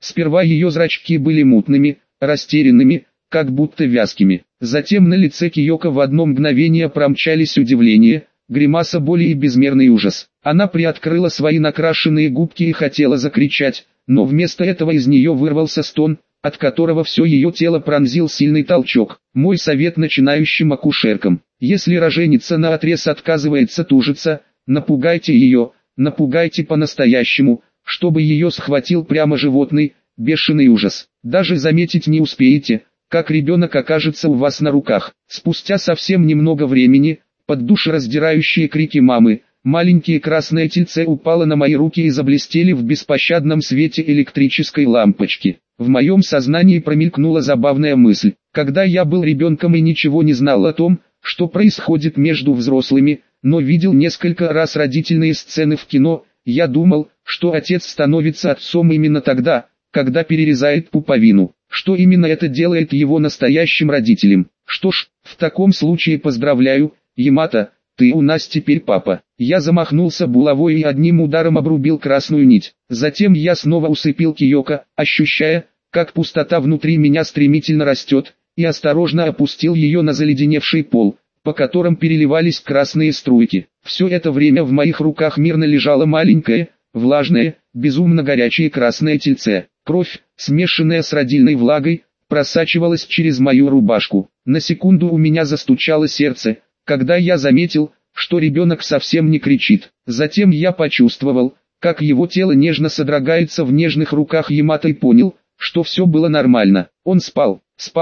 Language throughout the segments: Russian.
Сперва ее зрачки были мутными, растерянными, как будто вязкими. Затем на лице Киоко в одно мгновение промчались удивление, гримаса боли и безмерный ужас. Она приоткрыла свои накрашенные губки и хотела закричать, но вместо этого из нее вырвался стон, от которого все ее тело пронзил сильный толчок. Мой совет начинающим акушеркам: если роженица наотрез отказывается тужиться, напугайте ее, напугайте по-настоящему, чтобы ее схватил прямо животный, бешеный ужас. Даже заметить не успеете, как ребенок окажется у вас на руках. Спустя совсем немного времени, под душераздирающие крики мамы, маленькие красное тельце упало на мои руки и заблестели в беспощадном свете электрической лампочки. В моем сознании промелькнула забавная мысль. Когда я был ребенком и ничего не знал о том, что происходит между взрослыми, но видел несколько раз родительные сцены в кино, я думал, что отец становится отцом именно тогда, когда перерезает пуповину. Что именно это делает его настоящим родителем? Что ж, в таком случае поздравляю, Ямато, ты у нас теперь папа. Я замахнулся булавой и одним ударом обрубил красную нить. Затем я снова усыпил Киоко, ощущая, как пустота внутри меня стремительно растет, и осторожно опустил ее на заледеневший пол, по которым переливались красные струйки. Все это время в моих руках мирно лежало маленькое, влажное, безумно горячее красное тельце. Кровь, смешанная с родильной влагой, просачивалась через мою рубашку. На секунду у меня застучало сердце, когда я заметил, что ребенок совсем не кричит. Затем я почувствовал, как его тело нежно содрогается в нежных руках Ямато и понял, что все было нормально. Он спал,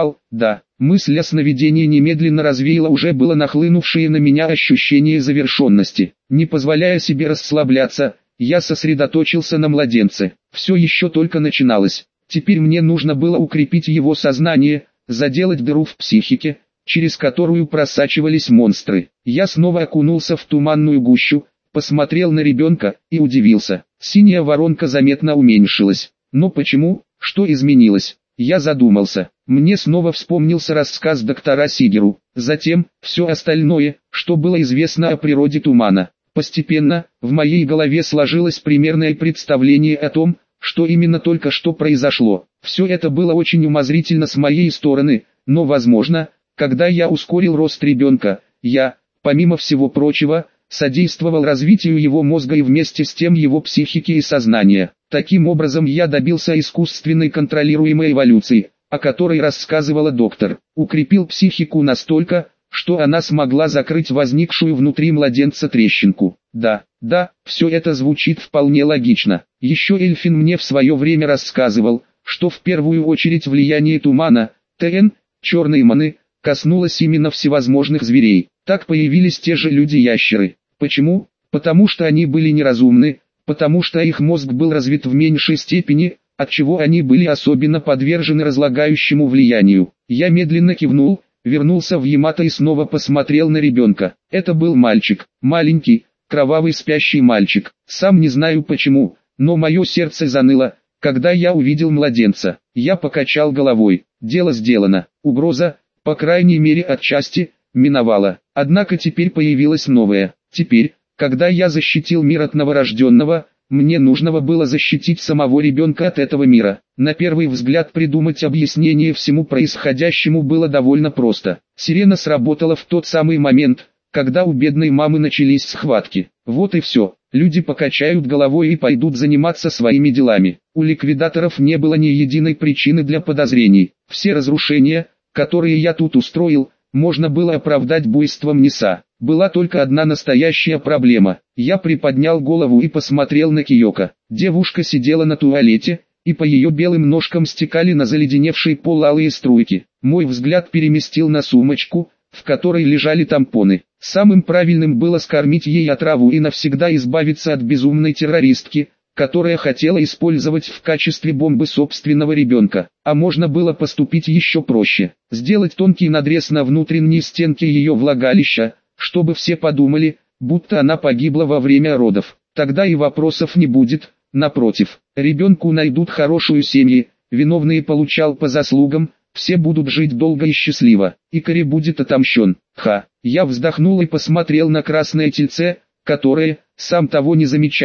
да. Мысль о сновидении немедленно развеяла уже было нахлынувшие на меня ощущение завершенности. Не позволяя себе расслабляться, я сосредоточился на младенце. Все еще только начиналось. Теперь мне нужно было укрепить его сознание, заделать дыру в психике, через которую просачивались монстры. Я снова окунулся в туманную гущу, посмотрел на ребенка и удивился. Синяя воронка заметно уменьшилась. Но почему? Что изменилось? Я задумался. Мне снова вспомнился рассказ доктора Сигеру. Затем, все остальное, что было известно о природе тумана. Постепенно, в моей голове сложилось примерное представление о том, что именно только что произошло. Все это было очень умозрительно с моей стороны, но возможно, когда я ускорил рост ребенка, я, помимо всего прочего, содействовал развитию его мозга и вместе с тем его психики и сознания. Таким образом я добился искусственной контролируемой эволюции, о которой рассказывала доктор. Укрепил психику настолько, что она смогла закрыть возникшую внутри младенца трещинку. Да, все это звучит вполне логично. Еще Эльфин мне в свое время рассказывал, что в первую очередь влияние тумана, ТН, черной маны, коснулось именно всевозможных зверей. Так появились те же люди-ящеры. Почему? Потому что они были неразумны, потому что их мозг был развит в меньшей степени, отчего они были особенно подвержены разлагающему влиянию. Я медленно кивнул, вернулся в Ямато и снова посмотрел на ребенка. Это был мальчик, маленький, кровавый спящий мальчик. Сам не знаю почему, но мое сердце заныло, когда я увидел младенца. Я покачал головой. Дело сделано. Угроза, по крайней мере отчасти, миновала. Однако теперь появилась новая. Теперь, когда я защитил мир от новорожденного, мне нужно было защитить самого ребенка от этого мира. На первый взгляд придумать объяснение всему происходящему было довольно просто. Сирена сработала в тот самый момент, когда у бедной мамы начались схватки. Вот и все. Люди покачают головой и пойдут заниматься своими делами. У ликвидаторов не было ни единой причины для подозрений. Все разрушения, которые я тут устроил, можно было оправдать буйством Ниса. Была только одна настоящая проблема. Я приподнял голову и посмотрел на Киоко. Девушка сидела на туалете, и по ее белым ножкам стекали на заледеневший пол алые струйки. Мой взгляд переместил на сумочку, в которой лежали тампоны. Самым правильным было скормить ей отраву и навсегда избавиться от безумной террористки, которая хотела использовать в качестве бомбы собственного ребенка. А можно было поступить еще проще. Сделать тонкий надрез на внутренней стенке ее влагалища, чтобы все подумали, будто она погибла во время родов. Тогда и вопросов не будет. Напротив, ребенку найдут хорошую семью, виновный получал по заслугам, все будут жить долго и счастливо. Икари будет отомщен. Я вздохнул и посмотрел на красное тельце, которое, сам того не замечая,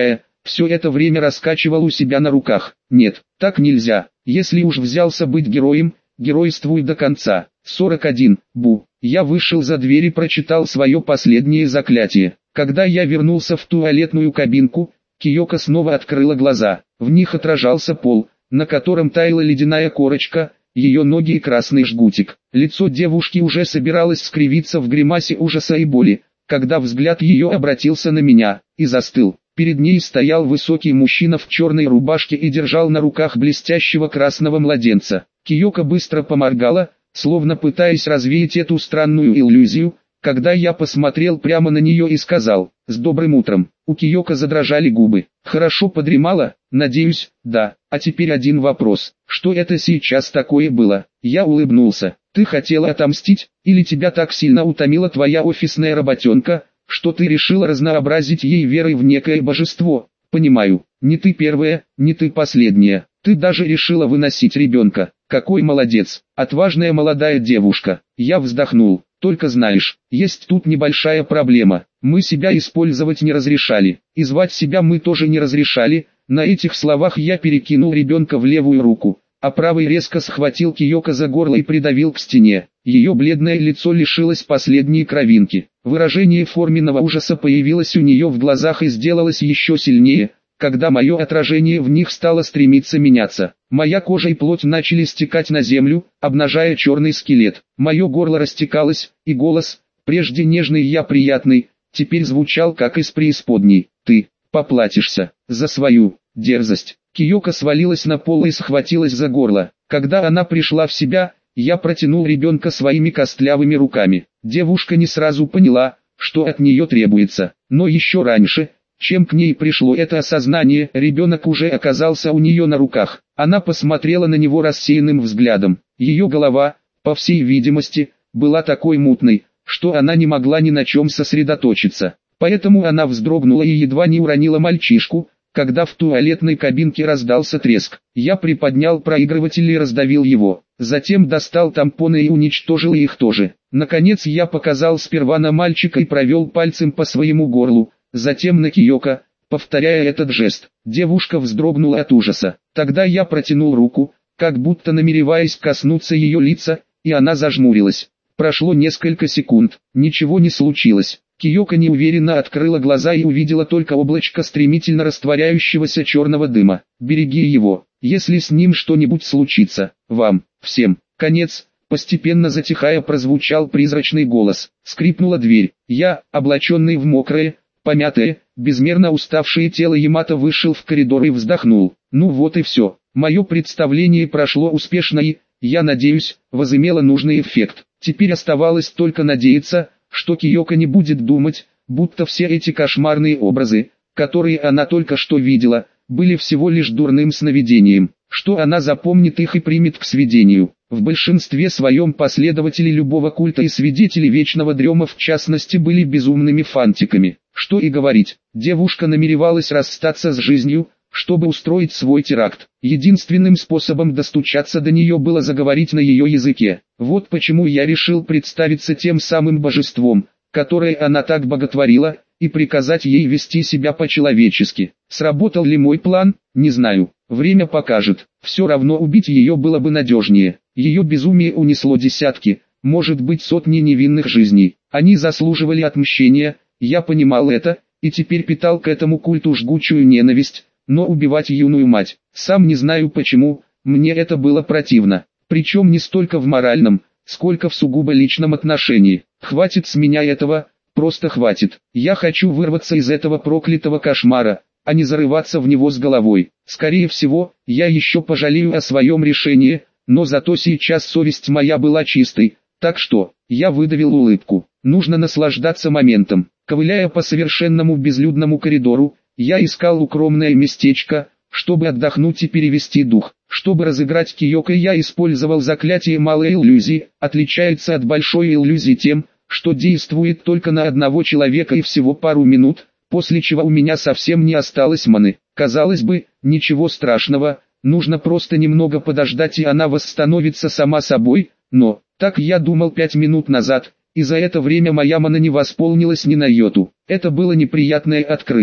все это время раскачивал у себя на руках. Нет, так нельзя. Если уж взялся быть героем, геройствуй до конца. 41. Я вышел за дверь и прочитал свое последнее заклятие. Когда я вернулся в туалетную кабинку, Киоко снова открыла глаза. В них отражался пол, на котором таяла ледяная корочка, ее ноги и красный жгутик. Лицо девушки уже собиралось скривиться в гримасе ужаса и боли, когда взгляд ее обратился на меня, и застыл. Перед ней стоял высокий мужчина в черной рубашке и держал на руках блестящего красного младенца. Киоко быстро поморгала, словно пытаясь развеять эту странную иллюзию, когда я посмотрел прямо на нее и сказал: «С добрым утром». У Киоко задрожали губы. «Хорошо подремала?» «Надеюсь, да. А теперь один вопрос. Что это сейчас такое было?» Я улыбнулся. «Ты хотела отомстить, или тебя так сильно утомила твоя офисная работенка, что ты решила разнообразить ей верой в некое божество?» «Понимаю. Не ты первая, не ты последняя. Ты даже решила выносить ребенка. Какой молодец, отважная молодая девушка». Я вздохнул. «Только знаешь, есть тут небольшая проблема. Мы себя использовать не разрешали, и звать себя мы тоже не разрешали». На этих словах я перекинул ребенка в левую руку, а правой резко схватил Киоко за горло и придавил к стене. Ее бледное лицо лишилось последней кровинки. Выражение форменного ужаса появилось у нее в глазах и сделалось еще сильнее, когда мое отражение в них стало стремиться меняться. Моя кожа и плоть начали стекать на землю, обнажая черный скелет. Мое горло растекалось, и голос, прежде нежный и приятный, теперь звучал как из преисподней. «Ты поплатишься за свою дерзость». Киоко свалилась на пол и схватилась за горло. Когда она пришла в себя, я протянул ребенка своими костлявыми руками. Девушка не сразу поняла, что от нее требуется, но еще раньше, чем к ней пришло это осознание, ребенок уже оказался у нее на руках. Она посмотрела на него рассеянным взглядом. Ее голова, по всей видимости, была такой мутной, что она не могла ни на чем сосредоточиться. Поэтому она вздрогнула и едва не уронила мальчишку, когда в туалетной кабинке раздался треск. Я приподнял проигрыватель и раздавил его. Затем достал тампоны и уничтожил их тоже. Наконец я показал сперва на мальчика и провел пальцем по своему горлу, затем на Киоко, повторяя этот жест. Девушка вздрогнула от ужаса. Тогда я протянул руку, как будто намереваясь коснуться ее лица, и она зажмурилась. Прошло несколько секунд, ничего не случилось. Киоко неуверенно открыла глаза и увидела только облачко стремительно растворяющегося черного дыма. «Береги его, если с ним что-нибудь случится, вам, всем, конец». Постепенно затихая прозвучал призрачный голос. Скрипнула дверь. Я, облаченный в мокрое, помятое, безмерно уставшее тело Ямато, вышел в коридор и вздохнул. Ну вот и все. Мое представление прошло успешно и, я надеюсь, возымело нужный эффект. Теперь оставалось только надеяться, что Киоко не будет думать, будто все эти кошмарные образы, которые она только что видела, были всего лишь дурным сновидением, что она запомнит их и примет к сведению. В большинстве своем последователи любого культа и свидетели вечного дрема в частности были безумными фанатиками. Что и говорить, девушка намеревалась расстаться с жизнью, чтобы устроить свой теракт. Единственным способом достучаться до нее было заговорить на ее языке. Вот почему я решил представиться тем самым божеством, которое она так боготворила, и приказать ей вести себя по-человечески. Сработал ли мой план, не знаю. Время покажет. Все равно убить ее было бы надежнее. Ее безумие унесло десятки, может быть сотни невинных жизней. Они заслуживали отмщения, я понимал это, и теперь питал к этому культу жгучую ненависть. Но убивать юную мать, сам не знаю почему, мне это было противно. Причем не столько в моральном, сколько в сугубо личном отношении. Хватит с меня этого, просто хватит. Я хочу вырваться из этого проклятого кошмара, а не зарываться в него с головой. Скорее всего, я еще пожалею о своем решении, но зато сейчас совесть моя была чистой, так что, я выдавил улыбку. Нужно наслаждаться моментом. Ковыляя по совершенному безлюдному коридору, я искал укромное местечко, чтобы отдохнуть и перевести дух. Чтобы разыграть Киоко, я использовал заклятие малой иллюзии, отличается от большой иллюзии тем, что действует только на одного человека и всего пару минут, после чего у меня совсем не осталось маны. Казалось бы, ничего страшного, нужно просто немного подождать и она восстановится сама собой, но, так я думал 5 минут назад, и за это время моя мана не восполнилась ни на йоту. Это было неприятное открытие.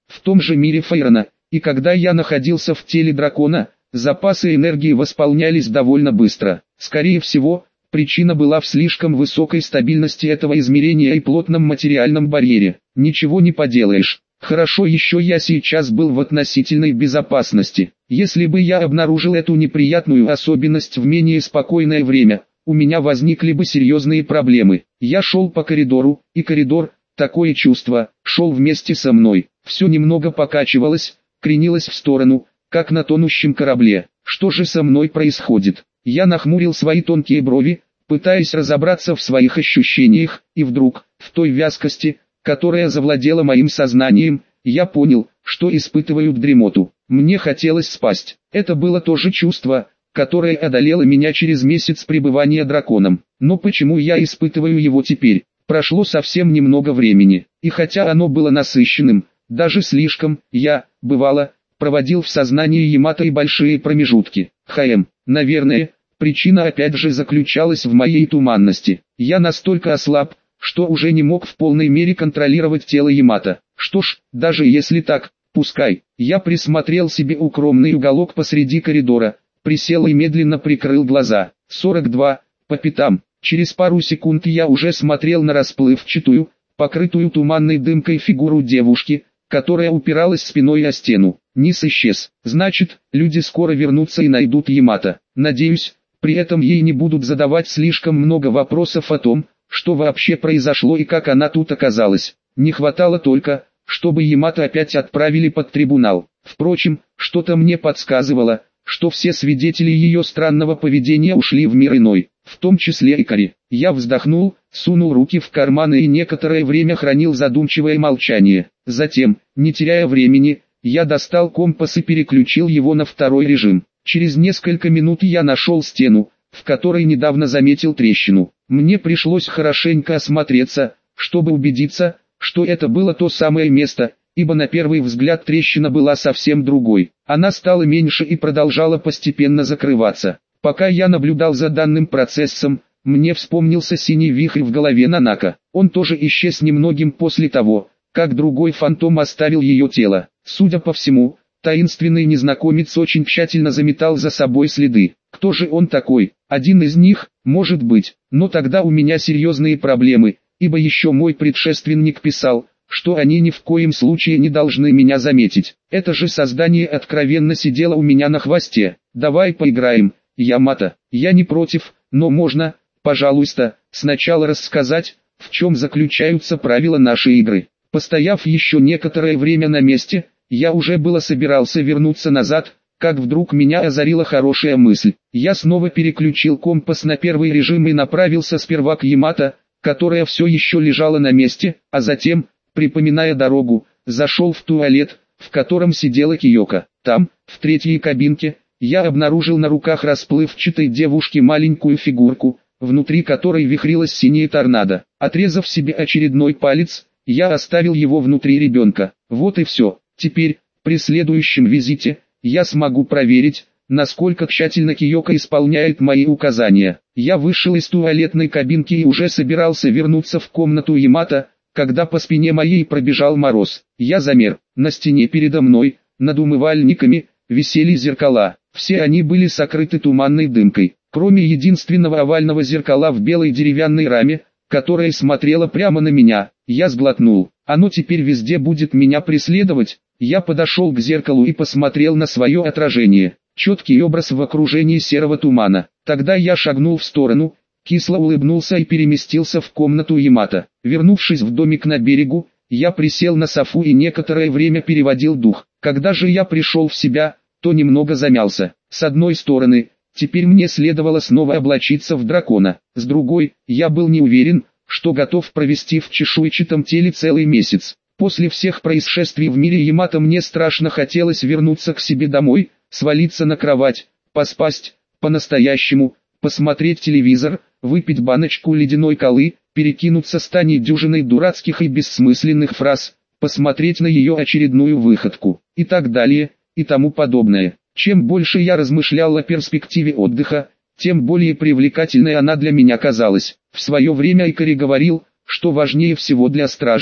в том же мире Фейрона, и когда я находился в теле дракона, запасы энергии восполнялись довольно быстро. Скорее всего, причина была в слишком высокой стабильности этого измерения и плотном материальном барьере. Ничего не поделаешь. Хорошо еще я сейчас был в относительной безопасности. Если бы я обнаружил эту неприятную особенность в менее спокойное время, у меня возникли бы серьезные проблемы. Я шел по коридору, и коридор, такое чувство, шел вместе со мной. Все немного покачивалось, кренилось в сторону, как на тонущем корабле. Что же со мной происходит? Я нахмурил свои тонкие брови, пытаясь разобраться в своих ощущениях, и вдруг, в той вязкости, которая завладела моим сознанием, я понял, что испытываю дремоту. Мне хотелось спать. Это было то же чувство, которое одолело меня через месяц пребывания драконом. Но почему я испытываю его теперь? Прошло совсем немного времени, и хотя оно было насыщенным, даже слишком, я, бывало, проводил в сознании Ямато и большие промежутки. Наверное, причина опять же заключалась в моей туманности. Я настолько ослаб, что уже не мог в полной мере контролировать тело Ямато. Что ж, даже если так, пускай. Я присмотрел себе укромный уголок посреди коридора, присел и медленно прикрыл глаза. 42, по пятам. Через пару секунд я уже смотрел на расплывчатую, покрытую туманной дымкой фигуру девушки, которая упиралась спиной о стену. Низ исчез. Значит, люди скоро вернутся и найдут Ямато. Надеюсь, при этом ей не будут задавать слишком много вопросов о том, что вообще произошло и как она тут оказалась. Не хватало только, чтобы Ямато опять отправили под трибунал. Впрочем, что-то мне подсказывало, что все свидетели ее странного поведения ушли в мир иной, в том числе и Кори. Я вздохнул, сунул руки в карманы и некоторое время хранил задумчивое молчание. Затем, не теряя времени, я достал компас и переключил его на второй режим. Через несколько минут я нашел стену, в которой недавно заметил трещину. Мне пришлось хорошенько осмотреться, чтобы убедиться, что это было то самое место, ибо на первый взгляд трещина была совсем другой. Она стала меньше и продолжала постепенно закрываться. Пока я наблюдал за данным процессом, мне вспомнился синий вихрь в голове Нанако. Он тоже исчез немногим после того, как другой фантом оставил ее тело. Судя по всему, таинственный незнакомец очень тщательно заметал за собой следы. Кто же он такой? Один из них, может быть, но тогда у меня серьезные проблемы, ибо еще мой предшественник писал, что они ни в коем случае не должны меня заметить. Это же создание откровенно сидело у меня на хвосте. Давай поиграем, Ямато. Я не против, но можно, пожалуйста, сначала рассказать, в чем заключаются правила нашей игры. Постояв еще некоторое время на месте, я уже было собирался вернуться назад, как вдруг меня озарила хорошая мысль. Я снова переключил компас на первый режим и направился сперва к Ямато, которая все еще лежала на месте, а затем, припоминая дорогу, зашел в туалет, в котором сидела Киока. Там, в третьей кабинке, я обнаружил на руках расплывчатой девушки маленькую фигурку, внутри которой вихрилась синяя торнадо. Отрезав себе очередной палец, я оставил его внутри ребенка. Вот и все. Теперь, при следующем визите, я смогу проверить, насколько тщательно Киока исполняет мои указания. Я вышел из туалетной кабинки и уже собирался вернуться в комнату Ямато, когда по спине моей пробежал мороз. Я замер. На стене передо мной, над умывальниками, висели зеркала. Все они были сокрыты туманной дымкой, кроме единственного овального зеркала в белой деревянной раме, которое смотрело прямо на меня. Я сглотнул. Оно теперь везде будет меня преследовать. Я подошел к зеркалу и посмотрел на свое отражение. Четкий образ в окружении серого тумана. Тогда я шагнул в сторону, кисло улыбнулся и переместился в комнату Ямато. Вернувшись в домик на берегу, я присел на софу и некоторое время переводил дух. Когда же я пришел в себя, то немного замялся. С одной стороны, теперь мне следовало снова облачиться в дракона. С другой, я был не уверен, что готов провести в чешуйчатом теле целый месяц. После всех происшествий в мире Ямато мне страшно хотелось вернуться к себе домой, свалиться на кровать, поспать, по-настоящему, посмотреть телевизор, выпить баночку ледяной колы, перекинуться с Таней дюжиной дурацких и бессмысленных фраз, посмотреть на ее очередную выходку, и так далее, и тому подобное. Чем больше я размышлял о перспективе отдыха, тем более привлекательной она для меня казалась. В свое время Икари говорил, что важнее всего для стража,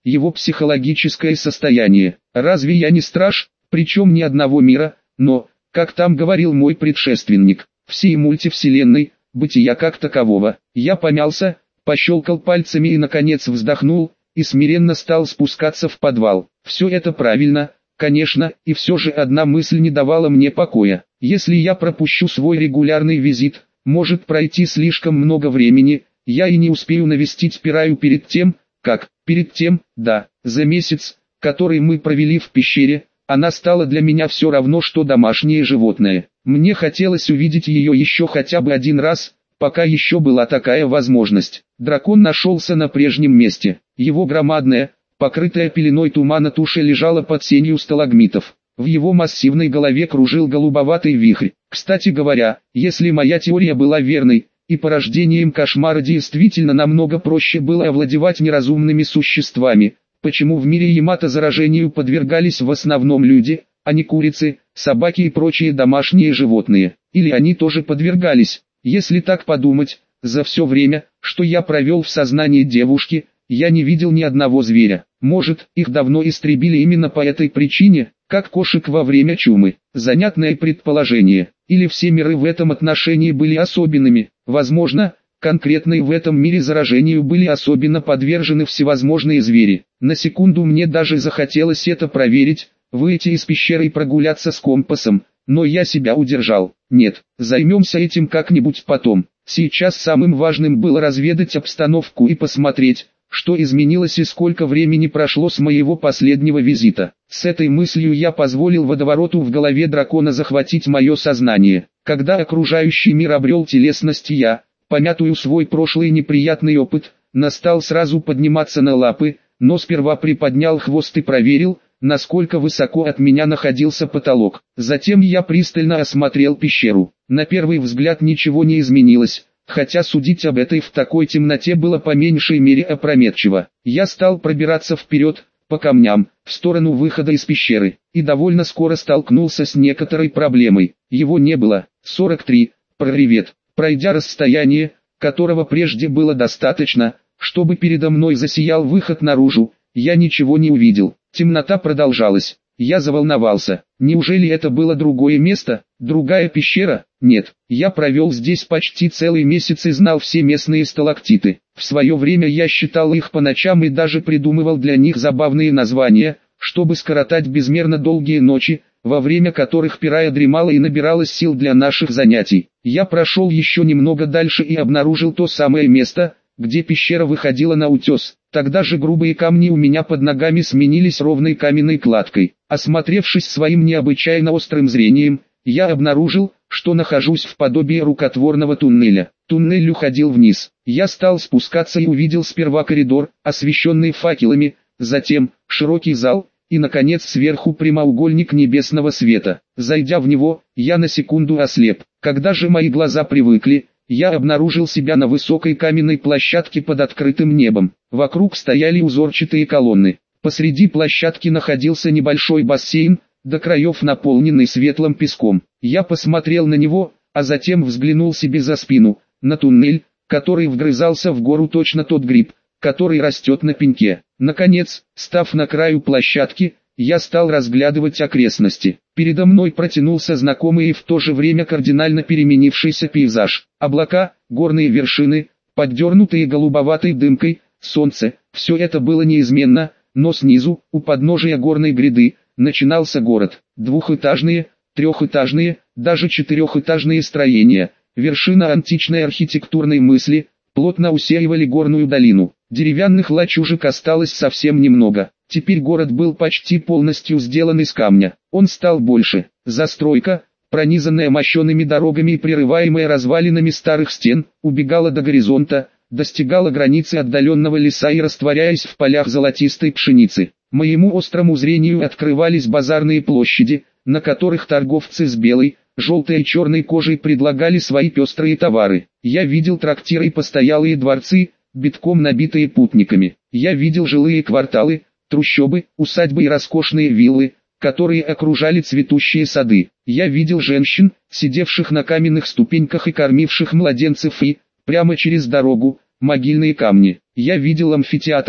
его психологическое состояние. Разве я не страж, причем ни одного мира, но, как там говорил мой предшественник, всей мультивселенной, бытия как такового. Я помялся, пощелкал пальцами и наконец вздохнул, и смиренно стал спускаться в подвал. Все это правильно, конечно, и все же одна мысль не давала мне покоя. Если я пропущу свой регулярный визит, может пройти слишком много времени, я и не успею навестить Пираю перед тем, да, за месяц, который мы провели в пещере, она стала для меня все равно, что домашнее животное. Мне хотелось увидеть ее еще хотя бы один раз, пока еще была такая возможность. Дракон нашелся на прежнем месте. Его громадная, покрытая пеленой тумана туша лежала под сенью сталагмитов. В его массивной голове кружил голубоватый вихрь. Кстати говоря, если моя теория была верной, и порождением кошмара действительно намного проще было овладевать неразумными существами, почему в мире Ямато заражению подвергались в основном люди, а не курицы, собаки и прочие домашние животные? Или они тоже подвергались? Если так подумать, за все время, что я провел в сознании девушки, я не видел ни одного зверя. Может, их давно истребили именно по этой причине, как кошек во время чумы. Занятное предположение. Или все миры в этом отношении были особенными. Возможно, конкретно и в этом мире заражению были особенно подвержены всевозможные звери. На секунду мне даже захотелось это проверить, выйти из пещеры и прогуляться с компасом, но я себя удержал. Нет, займемся этим как-нибудь потом. Сейчас самым важным было разведать обстановку и посмотреть, что изменилось и сколько времени прошло с моего последнего визита. С этой мыслью я позволил водовороту в голове дракона захватить мое сознание. Когда окружающий мир обрел телесность, я, помятую свой прошлый неприятный опыт, настал сразу подниматься на лапы, но сперва приподнял хвост и проверил, насколько высоко от меня находился потолок. Затем я пристально осмотрел пещеру. На первый взгляд ничего не изменилось, хотя судить об этой в такой темноте было по меньшей мере опрометчиво. Я стал пробираться вперед, по камням, в сторону выхода из пещеры, и довольно скоро столкнулся с некоторой проблемой. Его не было. 43. Проревет. Пройдя расстояние, которого прежде было достаточно, чтобы передо мной засиял выход наружу, я ничего не увидел. Темнота продолжалась. Я заволновался. Неужели это было другое место, другая пещера? Нет, я провел здесь почти целый месяц и знал все местные сталактиты. В свое время я считал их по ночам и даже придумывал для них забавные названия, чтобы скоротать безмерно долгие ночи, во время которых Пирая дремала и набиралась сил для наших занятий. Я прошел еще немного дальше и обнаружил то самое место, где пещера выходила на утес. Тогда же грубые камни у меня под ногами сменились ровной каменной кладкой. Осмотревшись своим необычайно острым зрением, я обнаружил, что нахожусь в подобии рукотворного туннеля. Туннель уходил вниз. Я стал спускаться и увидел сперва коридор, освещенный факелами, затем широкий зал, и наконец сверху прямоугольник небесного света. Зайдя в него, я на секунду ослеп. Когда же мои глаза привыкли, я обнаружил себя на высокой каменной площадке под открытым небом. Вокруг стояли узорчатые колонны. Посреди площадки находился небольшой бассейн, до краев наполненный светлым песком. Я посмотрел на него, а затем взглянул себе за спину, на туннель, который вгрызался в гору точно тот гриб, который растет на пеньке. Наконец, став на краю площадки, я стал разглядывать окрестности. Передо мной протянулся знакомый и в то же время кардинально переменившийся пейзаж. Облака, горные вершины, поддернутые голубоватой дымкой, солнце, все это было неизменно, но снизу, у подножия горной гряды, начинался город. Двухэтажные, трехэтажные, даже четырехэтажные строения, вершина античной архитектурной мысли, плотно усеивали горную долину. Деревянных лачужек осталось совсем немного. Теперь город был почти полностью сделан из камня. Он стал больше. Застройка, пронизанная мощеными дорогами и прерываемая развалинами старых стен, убегала до горизонта, достигала границы отдаленного леса и растворяясь в полях золотистой пшеницы. Моему острому зрению открывались базарные площади, на которых торговцы с белой, желтой и черной кожей предлагали свои пестрые товары. Я видел трактиры и постоялые дворцы, битком набитые путниками. Я видел жилые кварталы, трущобы, усадьбы и роскошные виллы, которые окружали цветущие сады. Я видел женщин, сидевших на каменных ступеньках и кормивших младенцев и, прямо через дорогу, могильные камни. Я видел амфитеатры,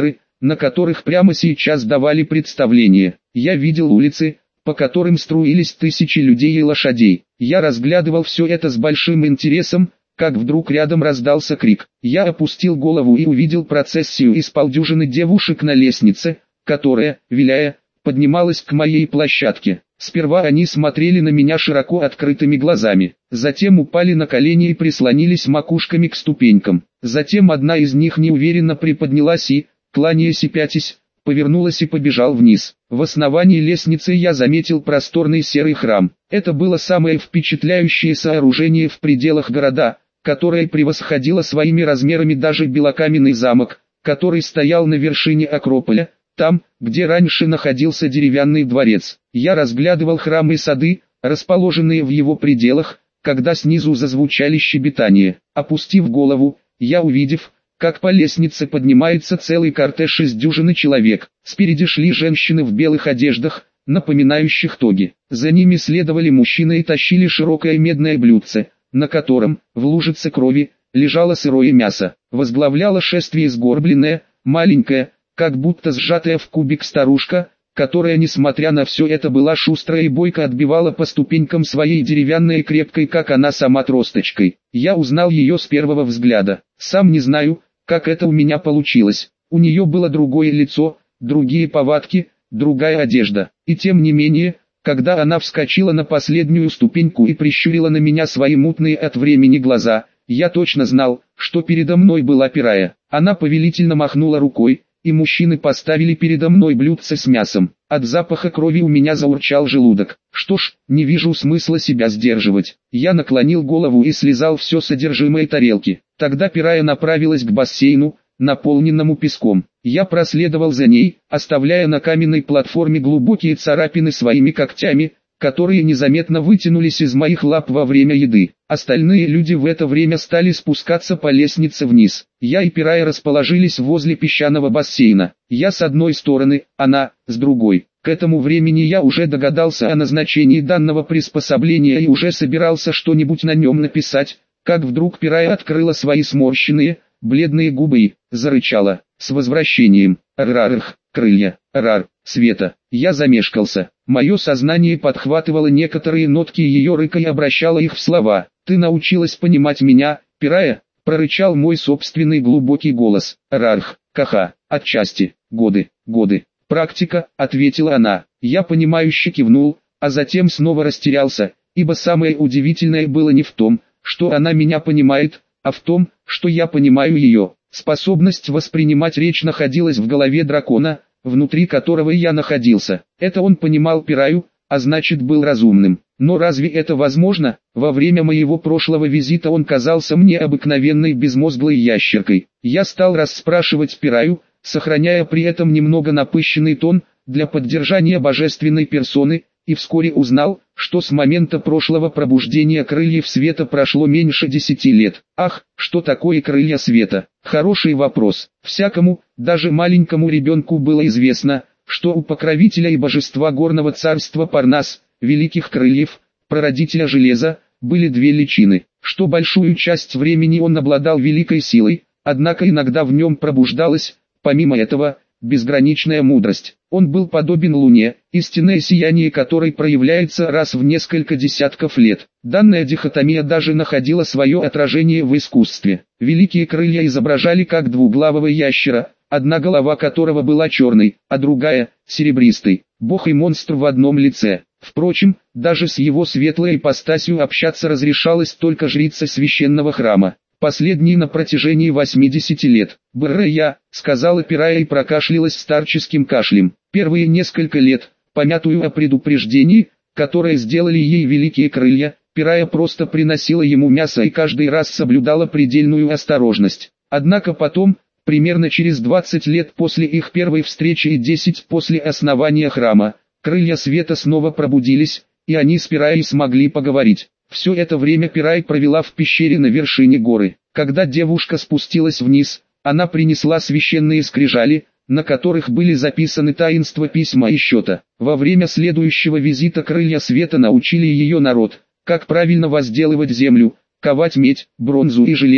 на которых прямо сейчас давали представление. Я видел улицы, по которым струились тысячи людей и лошадей. Я разглядывал все это с большим интересом, как вдруг рядом раздался крик. Я опустил голову и увидел процессию из полдюжины девушек на лестнице, которая, виляя, поднималась к моей площадке. Сперва они смотрели на меня широко открытыми глазами, затем упали на колени и прислонились макушками к ступенькам. Затем одна из них неуверенно приподнялась и, кланяясь и пятясь, повернулась и побежал вниз. В основании лестницы я заметил просторный серый храм. Это было самое впечатляющее сооружение в пределах города, которое превосходило своими размерами даже белокаменный замок, который стоял на вершине Акрополя, там, где раньше находился деревянный дворец. Я разглядывал храм и сады, расположенные в его пределах, когда снизу зазвучали щебетания. Опустив голову, я увидев, как по лестнице поднимается целый кортеж из дюжины человек. Спереди шли женщины в белых одеждах, напоминающих тоги. За ними следовали мужчины и тащили широкое медное блюдце, на котором, в лужице крови, лежало сырое мясо. Возглавляла шествие сгорбленная, маленькая, как будто сжатая в кубик старушка, которая, несмотря на все это, была шустрая и бойко отбивала по ступенькам своей деревянной и крепкой, как она сама, тросточкой. Я узнал ее с первого взгляда. Сам не знаю, как это у меня получилось. У нее было другое лицо, другие повадки, другая одежда. И тем не менее, когда она вскочила на последнюю ступеньку и прищурила на меня свои мутные от времени глаза, я точно знал, что передо мной была Пирая. Она повелительно махнула рукой, и мужчины поставили передо мной блюдце с мясом. От запаха крови у меня заурчал желудок. Что ж, не вижу смысла себя сдерживать. Я наклонил голову и слезал все содержимое тарелки. Тогда Пирая направилась к бассейну, наполненному песком. Я проследовал за ней, оставляя на каменной платформе глубокие царапины своими когтями, которые незаметно вытянулись из моих лап во время еды. Остальные люди в это время стали спускаться по лестнице вниз. Я и Пирая расположились возле песчаного бассейна. Я с одной стороны, она с другой. К этому времени я уже догадался о назначении данного приспособления и уже собирался что-нибудь на нем написать, как вдруг Пирая открыла свои сморщенные, бледные губы и зарычала: «С возвращением! Рарх, крылья, рар, света!» Я замешкался. Мое сознание подхватывало некоторые нотки ее рыка и обращало их в слова. «Ты научилась понимать меня, Пирая?» — прорычал мой собственный глубокий голос. «Рарх, каха, отчасти, годы, годы. Практика», — ответила она. Я понимающе кивнул, а затем снова растерялся, ибо самое удивительное было не в том, что она меня понимает, а в том, что я понимаю ее. Способность воспринимать речь находилась в голове дракона, внутри которого я находился. Это он понимал Пираю, а значит был разумным. Но разве это возможно? Во время моего прошлого визита он казался мне обыкновенной безмозглой ящеркой. Я стал расспрашивать Пираю, сохраняя при этом немного напыщенный тон, для поддержания божественной персоны, и вскоре узнал, что с момента прошлого пробуждения крыльев света прошло меньше 10 лет. Ах, что такое крылья света? Хороший вопрос. Всякому, даже маленькому ребенку было известно, что у покровителя и божества горного царства Парнас, великих крыльев, прародителя железа, были две личины, что большую часть времени он обладал великой силой, однако иногда в нем пробуждалась, помимо этого, безграничная мудрость. Он был подобен луне, истинное сияние которой проявляется раз в несколько десятков лет. Данная дихотомия даже находила свое отражение в искусстве. Великие крылья изображали как двуглавого ящера, одна голова которого была черной, а другая – серебристой. Бог и монстр в одном лице. Впрочем, даже с его светлой ипостасью общаться разрешалось только жрице священного храма. Последний на протяжении 80 лет. «Бррр-я», — сказала Пирая и прокашлялась старческим кашлем. Первые несколько лет, помятую о предупреждении, которое сделали ей великие крылья, Пирая просто приносила ему мясо и каждый раз соблюдала предельную осторожность. Однако потом, примерно через 20 лет после их первой встречи и 10 после основания храма, крылья света снова пробудились, и они с Пираей смогли поговорить. Все это время Пирай провела в пещере на вершине горы. Когда девушка спустилась вниз, она принесла священные скрижали, на которых были записаны таинства письма и счета. Во время следующего визита крылья света научили ее народ, как правильно возделывать землю, ковать медь, бронзу и железо,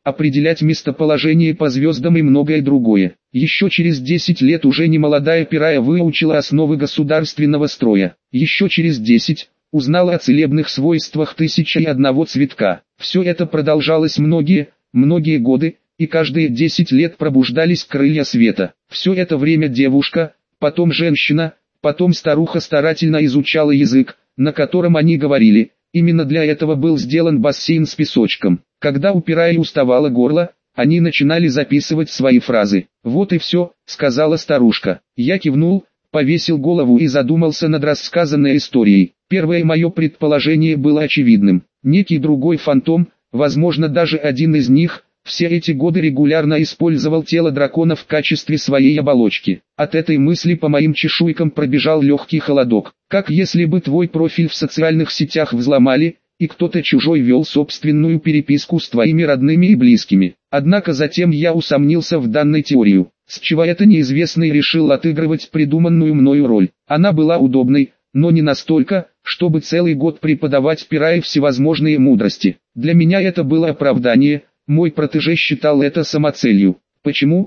определять местоположение по звездам и многое другое. Еще через 10 лет уже немолодая Пирая выучила основы государственного строя. Еще через 10 узнала о целебных свойствах 1001 цветка. Все это продолжалось многие годы, и каждые 10 лет пробуждались крылья света. Все это время девушка, потом женщина, потом старуха старательно изучала язык, на котором они говорили. Именно для этого был сделан бассейн с песочком. Когда у Пираи уставало горло, они начинали записывать свои фразы. «Вот и все», — сказала старушка. Я кивнул, повесил голову и задумался над рассказанной историей. Первое мое предположение было очевидным. Некий другой фантом, возможно даже один из них, все эти годы регулярно использовал тело дракона в качестве своей оболочки. От этой мысли по моим чешуйкам пробежал легкий холодок. Как если бы твой профиль в социальных сетях взломали, и кто-то чужой вел собственную переписку с твоими родными и близкими. Однако затем я усомнился в данной теории. С чего это неизвестный решил отыгрывать придуманную мною роль. Она была удобной, но не настолько, чтобы целый год преподавать Пирае всевозможные мудрости. Для меня это было оправдание. Мой протеже считал это самоцелью. Почему?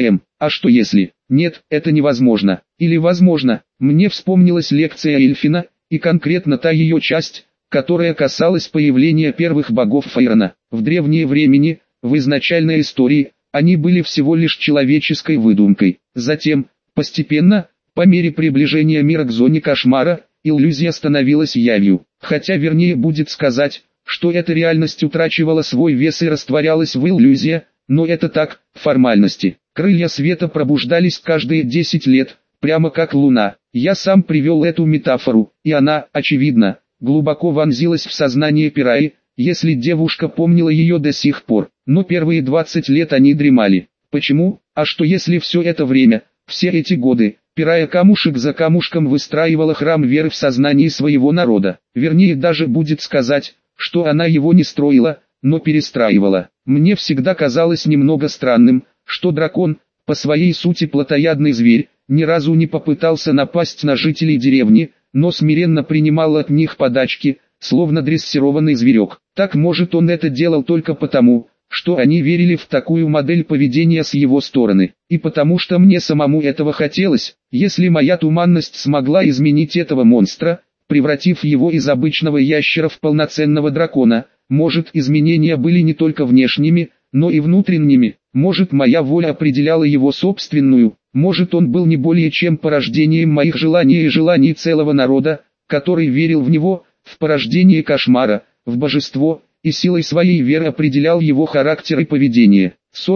А что если? Нет, это невозможно. Или возможно. Мне вспомнилась лекция Эльфина, и конкретно та ее часть, которая касалась появления первых богов Фейрона. В древние времени, в изначальной истории, они были всего лишь человеческой выдумкой. Затем, постепенно, по мере приближения мира к зоне кошмара, иллюзия становилась явью. Хотя вернее будет сказать, что эта реальность утрачивала свой вес и растворялась в иллюзии, но это так, формальности. Крылья света пробуждались каждые 10 лет, прямо как луна. Я сам привел эту метафору, и она, очевидно, глубоко вонзилась в сознание Пираи, если девушка помнила ее до сих пор. Но первые 20 лет они дремали. Почему? А что если все это время, все эти годы, Пирая камушек за камушком выстраивала храм веры в сознании своего народа? Вернее даже будет сказать, что она его не строила, но перестраивала. Мне всегда казалось немного странным, что дракон, по своей сути плотоядный зверь, ни разу не попытался напасть на жителей деревни, но смиренно принимал от них подачки, словно дрессированный зверек. Так может он это делал только потому, что они верили в такую модель поведения с его стороны, и потому что мне самому этого хотелось. Если моя туманность смогла изменить этого монстра, превратив его из обычного ящера в полноценного дракона, может изменения были не только внешними, но и внутренними, может моя воля определяла его собственную, может он был не более чем порождением моих желаний и желаний целого народа, который верил в него, в порождение кошмара, в божество, и силой своей веры определял его характер и поведение.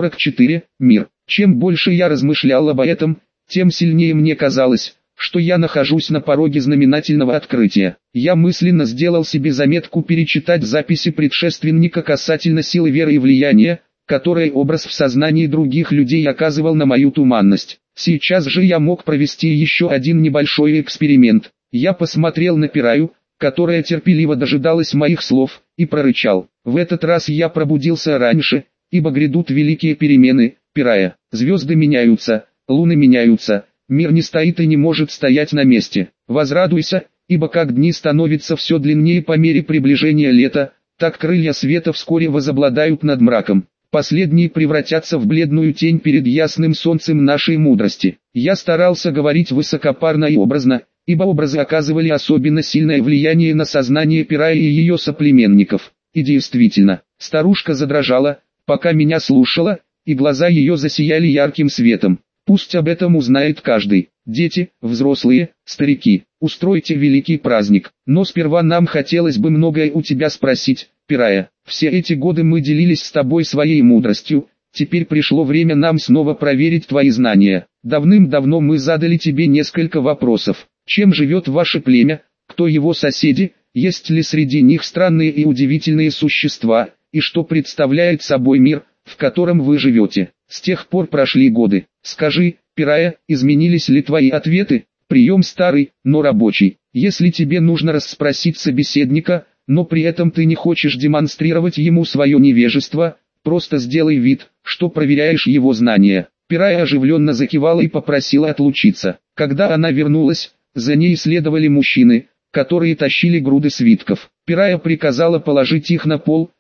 44. Мир. Чем больше я размышлял об этом, тем сильнее мне казалось, что я нахожусь на пороге знаменательного открытия. Я мысленно сделал себе заметку перечитать записи предшественника касательно силы веры и влияния, которое образ в сознании других людей оказывал на мою туманность. Сейчас же я мог провести еще один небольшой эксперимент. Я посмотрел на Пираю, которая терпеливо дожидалась моих слов, и прорычал. В этот раз я пробудился раньше, ибо грядут великие перемены. Пирая, звезды меняются, луны меняются. Мир не стоит и не может стоять на месте. Возрадуйся, ибо как дни становятся все длиннее по мере приближения лета, так крылья света вскоре возобладают над мраком. Последние превратятся в бледную тень перед ясным солнцем нашей мудрости. Я старался говорить высокопарно и образно, ибо образы оказывали особенно сильное влияние на сознание Пираи и ее соплеменников. И действительно, старушка задрожала, пока меня слушала, и глаза ее засияли ярким светом. Пусть об этом узнает каждый. Дети, взрослые, старики, устройте великий праздник. Но сперва нам хотелось бы многое у тебя спросить, Пирая. Все эти годы мы делились с тобой своей мудростью, теперь пришло время нам снова проверить твои знания. Давным-давно мы задали тебе несколько вопросов. Чем живет ваше племя, кто его соседи, есть ли среди них странные и удивительные существа, и что представляет собой мир, в котором вы живете. С тех пор прошли годы. Скажи, Пирая, изменились ли твои ответы? Прием старый, но рабочий. Если тебе нужно расспросить собеседника, но при этом ты не хочешь демонстрировать ему свое невежество, просто сделай вид, что проверяешь его знания. Пирая оживленно закивала и попросила отлучиться. Когда она вернулась, за ней следовали мужчины, которые тащили груды свитков. Пирая приказала положить их на пол,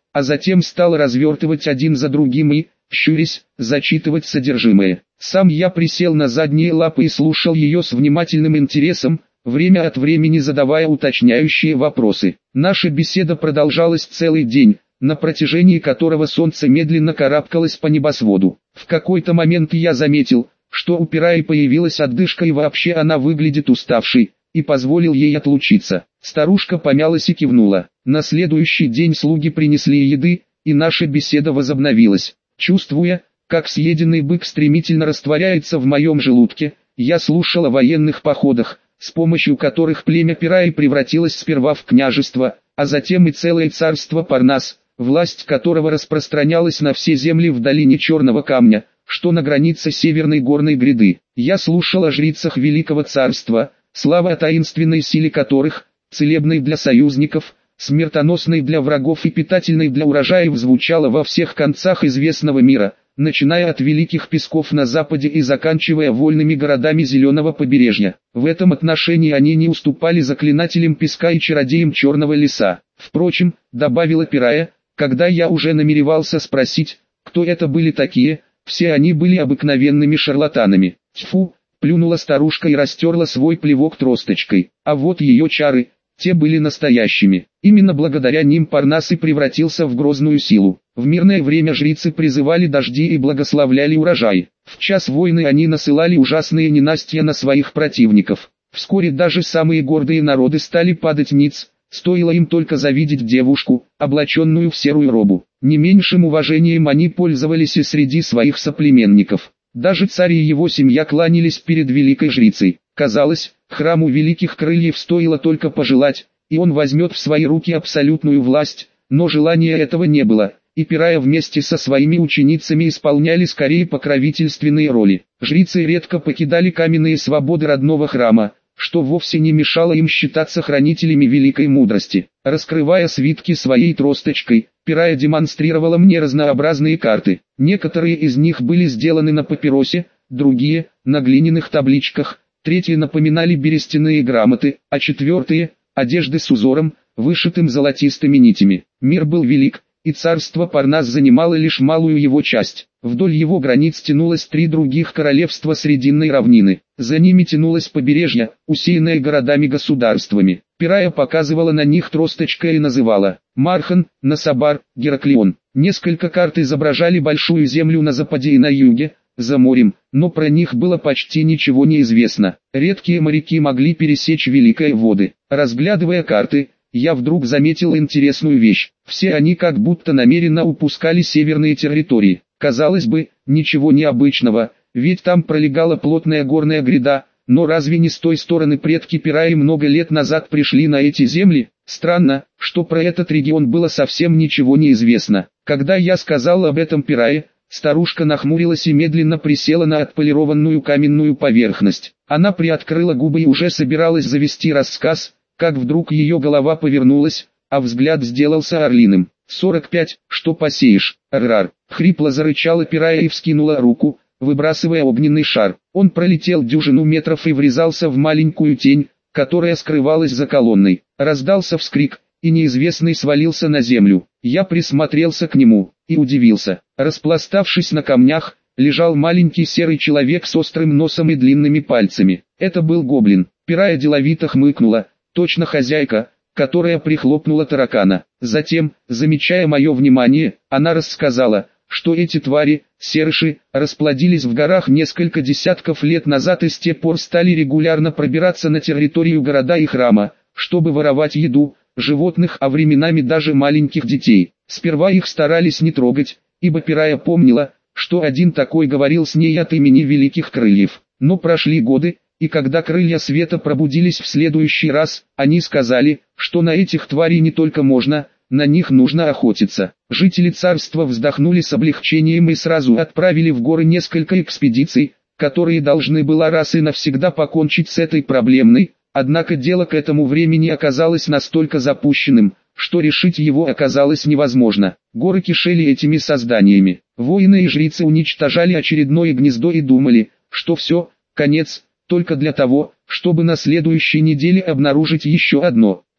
а затем стал развертывать один за другим и, щурясь, зачитывать содержимое. Сам я присел на задние лапы и слушал ее с внимательным интересом, время от времени задавая уточняющие вопросы. Наша беседа продолжалась целый день, на протяжении которого солнце медленно карабкалось по небосводу. В какой-то момент я заметил, что у Пираи появилась отдышка и вообще она выглядит уставшей, и позволил ей отлучиться. Старушка помялась и кивнула. На следующий день слуги принесли еды, и наша беседа возобновилась. Чувствуя, как съеденный бык стремительно растворяется в моем желудке, я слушал о военных походах, с помощью которых племя Пираи превратилось сперва в княжество, а затем и целое царство Парнас, власть которого распространялась на все земли в долине Черного Камня, что на границе Северной горной гряды. Я слушал о жрицах Великого Царства, слава о таинственной силе которых, целебной для союзников, смертоносной для врагов и питательной для урожаев, звучала во всех концах известного мира, начиная от великих песков на западе и заканчивая вольными городами зеленого побережья. В этом отношении они не уступали заклинателям песка и чародеям черного леса. Впрочем, добавила Пирая, когда я уже намеревался спросить, кто это были такие, все они были обыкновенными шарлатанами. Тьфу, плюнула старушка и растерла свой плевок тросточкой. А вот ее чары, те были настоящими. Именно благодаря ним Парнас и превратился в грозную силу. В мирное время жрицы призывали дожди и благословляли урожай. В час войны они насылали ужасные ненастья на своих противников. Вскоре даже самые гордые народы стали падать ниц, стоило им только завидеть девушку, облаченную в серую робу. Не меньшим уважением они пользовались и среди своих соплеменников. Даже царь и его семья кланялись перед великой жрицей. Казалось, храму великих крыльев стоило только пожелать, и он возьмет в свои руки абсолютную власть, но желания этого не было, и Пирая вместе со своими ученицами исполняли скорее покровительственные роли. Жрицы редко покидали каменные свободы родного храма, что вовсе не мешало им считаться хранителями великой мудрости. Раскрывая свитки своей тросточкой, Пирая демонстрировала мне разнообразные карты. Некоторые из них были сделаны на папиросе, другие – на глиняных табличках, третьи напоминали берестяные грамоты, а четвертые – одежды с узором, вышитым золотистыми нитями. Мир был велик, и царство Парнас занимало лишь малую его часть. Вдоль его границ тянулось 3 других королевства Срединной равнины. За ними тянулось побережье, усеянное городами-государствами. Пирая показывала на них тросточкой и называла Мархан, Насабар, Гераклион. Несколько карт изображали большую землю на западе и на юге, за морем, но про них было почти ничего не известно. Редкие моряки могли пересечь великие воды. Разглядывая карты, я вдруг заметил интересную вещь. Все они как будто намеренно упускали северные территории. Казалось бы, ничего необычного, ведь там пролегала плотная горная гряда, но разве не с той стороны предки Пираи много лет назад пришли на эти земли? Странно, что про этот регион было совсем ничего не известно. Когда я сказал об этом Пирае, старушка нахмурилась и медленно присела на отполированную каменную поверхность. Она приоткрыла губы и уже собиралась завести рассказ, как вдруг ее голова повернулась, а взгляд сделался орлиным. 45, что посеешь, Аррар. Хрипло зарычала Пирая и вскинула руку, выбрасывая огненный шар. Он пролетел дюжину метров и врезался в маленькую тень, которая скрывалась за колонной. Раздался вскрик, и неизвестный свалился на землю. Я присмотрелся к нему, и удивился. Распластавшись на камнях, лежал маленький серый человек с острым носом и длинными пальцами. Это был гоблин. Пирая деловито хмыкнула, точно хозяйка, которая прихлопнула таракана. Затем, замечая мое внимание, она рассказала, что эти твари, серыши, расплодились в горах несколько десятков лет назад и с тех пор стали регулярно пробираться на территорию города и храма, чтобы воровать еду, животных, а временами даже маленьких детей. Сперва их старались не трогать, ибо Пирая помнила, что один такой говорил с ней от имени Великих Крыльев. Но прошли годы, и когда крылья света пробудились в следующий раз, они сказали, что на этих тварей не только можно, на них нужно охотиться. Жители царства вздохнули с облегчением и сразу отправили в горы несколько экспедиций, которые должны было раз и навсегда покончить с этой проблемой, однако дело к этому времени оказалось настолько запущенным, что решить его оказалось невозможно. Горы кишели этими созданиями. Воины и жрицы уничтожали очередное гнездо и думали, что все, конец, только для того, чтобы на следующей неделе обнаружить еще одно.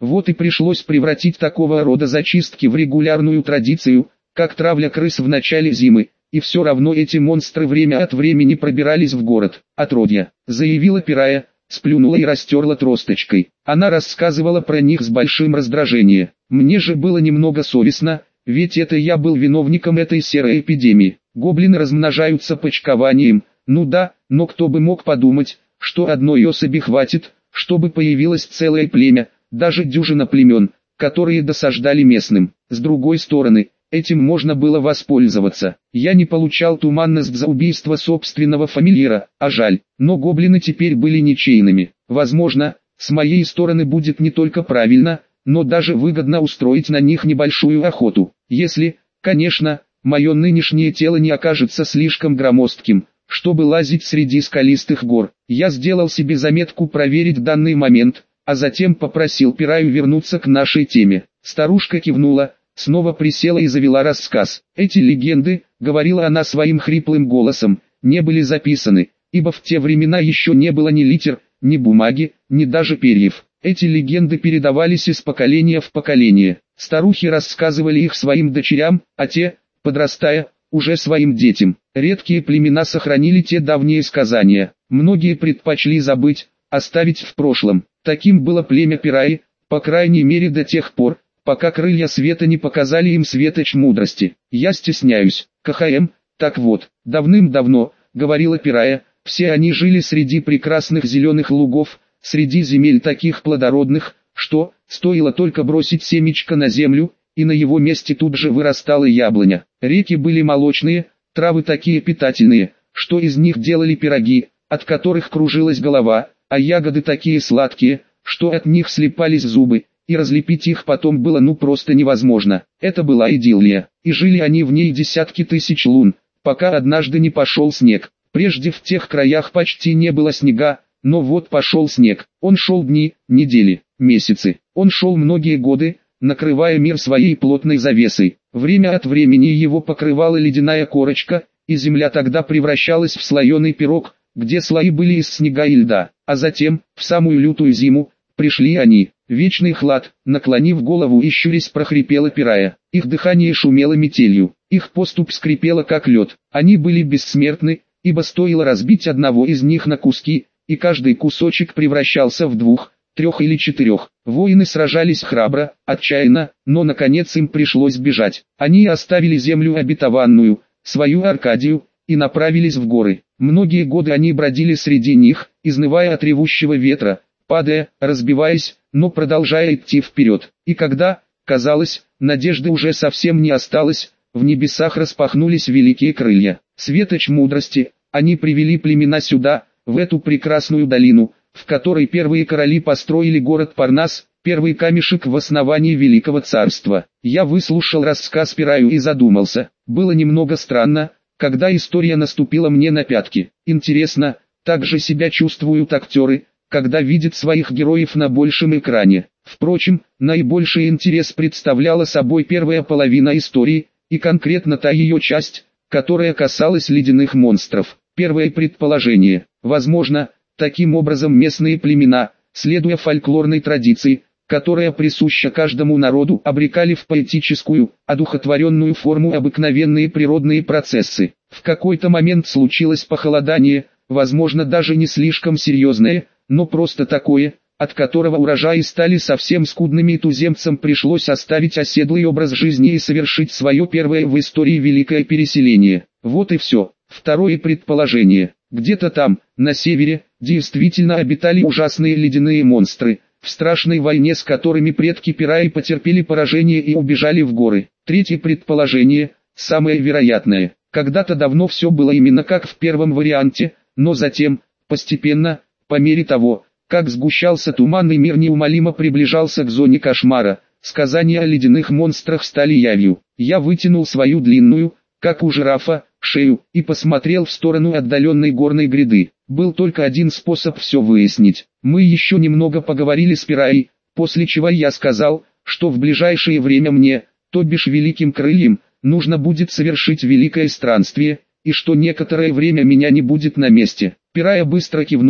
Вот и пришлось превратить такого рода зачистки в регулярную традицию, как травля крыс в начале зимы, и все равно эти монстры время от времени пробирались в город. «Отродья», — заявила Пирая, сплюнула и растерла тросточкой. Она рассказывала про них с большим раздражением. Мне же было немного совестно, ведь это я был виновником этой серой эпидемии. Гоблины размножаются почкованием, ну да, но кто бы мог подумать, что одной особи хватит, чтобы появилось целое племя, даже дюжина племен, которые досаждали местным. С другой стороны, этим можно было воспользоваться. Я не получал туманность за убийство собственного фамильяра, а жаль, но гоблины теперь были ничейными. Возможно, с моей стороны будет не только правильно, но даже выгодно устроить на них небольшую охоту. Если, конечно, мое нынешнее тело не окажется слишком громоздким, чтобы лазить среди скалистых гор. Я сделал себе заметку проверить данный момент, а затем попросил Пираю вернуться к нашей теме. Старушка кивнула, снова присела и завела рассказ. Эти легенды, говорила она своим хриплым голосом, не были записаны, ибо в те времена еще не было ни литер, ни бумаги, ни даже перьев. Эти легенды передавались из поколения в поколение. Старухи рассказывали их своим дочерям, а те, подрастая, уже своим детям. Редкие племена сохранили те давние сказания. Многие предпочли забыть, оставить в прошлом. Таким было племя Пираи, по крайней мере до тех пор, пока крылья света не показали им светоч мудрости. Я стесняюсь, КХМ, так вот, давным-давно, говорила Пирая, все они жили среди прекрасных зеленых лугов, среди земель таких плодородных, что, стоило только бросить семечко на землю, и на его месте тут же вырастала яблоня. Реки были молочные, травы такие питательные, что из них делали пироги, от которых кружилась голова, а ягоды такие сладкие, что от них слипались зубы, и разлепить их потом было ну просто невозможно. Это была идиллия, и жили они в ней десятки тысяч лун, пока однажды не пошел снег. Прежде в тех краях почти не было снега, но вот пошел снег. Он шел дни, недели, месяцы. Он шел многие годы, накрывая мир своей плотной завесой. Время от времени его покрывала ледяная корочка, и земля тогда превращалась в слоеный пирог, где слои были из снега и льда. А затем, в самую лютую зиму, пришли они. Вечный хлад, наклонив голову и щурясь прохрипела Пирая. Их дыхание шумело метелью, их поступь скрипела как лед. Они были бессмертны, ибо стоило разбить одного из них на куски, и каждый кусочек превращался в двух, трех или четырех. Воины сражались храбро, отчаянно, но наконец им пришлось бежать. Они оставили землю обетованную, свою Аркадию, и направились в горы. Многие годы они бродили среди них, изнывая от ревущего ветра, падая, разбиваясь, но продолжая идти вперед. И когда, казалось, надежды уже совсем не осталось, в небесах распахнулись великие крылья. Светоч мудрости, они привели племена сюда, в эту прекрасную долину, в которой первые короли построили город Парнас, первый камешек в основании Великого Царства. Я выслушал рассказ Пираю и задумался. Было немного странно, когда история наступила мне на пятки. Интересно, так же себя чувствуют актеры, когда видят своих героев на большем экране. Впрочем, наибольший интерес представляла собой первая половина истории, и конкретно та ее часть, которая касалась ледяных монстров. Первое предположение. Возможно, таким образом местные племена, следуя фольклорной традиции, которая присуща каждому народу, обрекали в поэтическую, одухотворенную форму обыкновенные природные процессы. В какой-то момент случилось похолодание, возможно даже не слишком серьезное, но просто такое, от которого урожаи стали совсем скудными и туземцам пришлось оставить оседлый образ жизни и совершить свое первое в истории великое переселение. Вот и все. Второе предположение. Где-то там, на севере, действительно обитали ужасные ледяные монстры, в страшной войне с которыми предки Пираи потерпели поражение и убежали в горы. Третье предположение, самое вероятное. Когда-то давно все было именно как в первом варианте, но затем, постепенно, по мере того, как сгущался туман и мир неумолимо приближался к зоне кошмара, сказания о ледяных монстрах стали явью. Я вытянул свою длинную, как у жирафа, шею, и посмотрел в сторону отдаленной горной гряды. Был только один способ все выяснить. Мы еще немного поговорили с Пираей, после чего я сказал, что в ближайшее время мне, то бишь великим крыльям, нужно будет совершить великое странствие, и что некоторое время меня не будет на месте. Пирая быстро кивнула,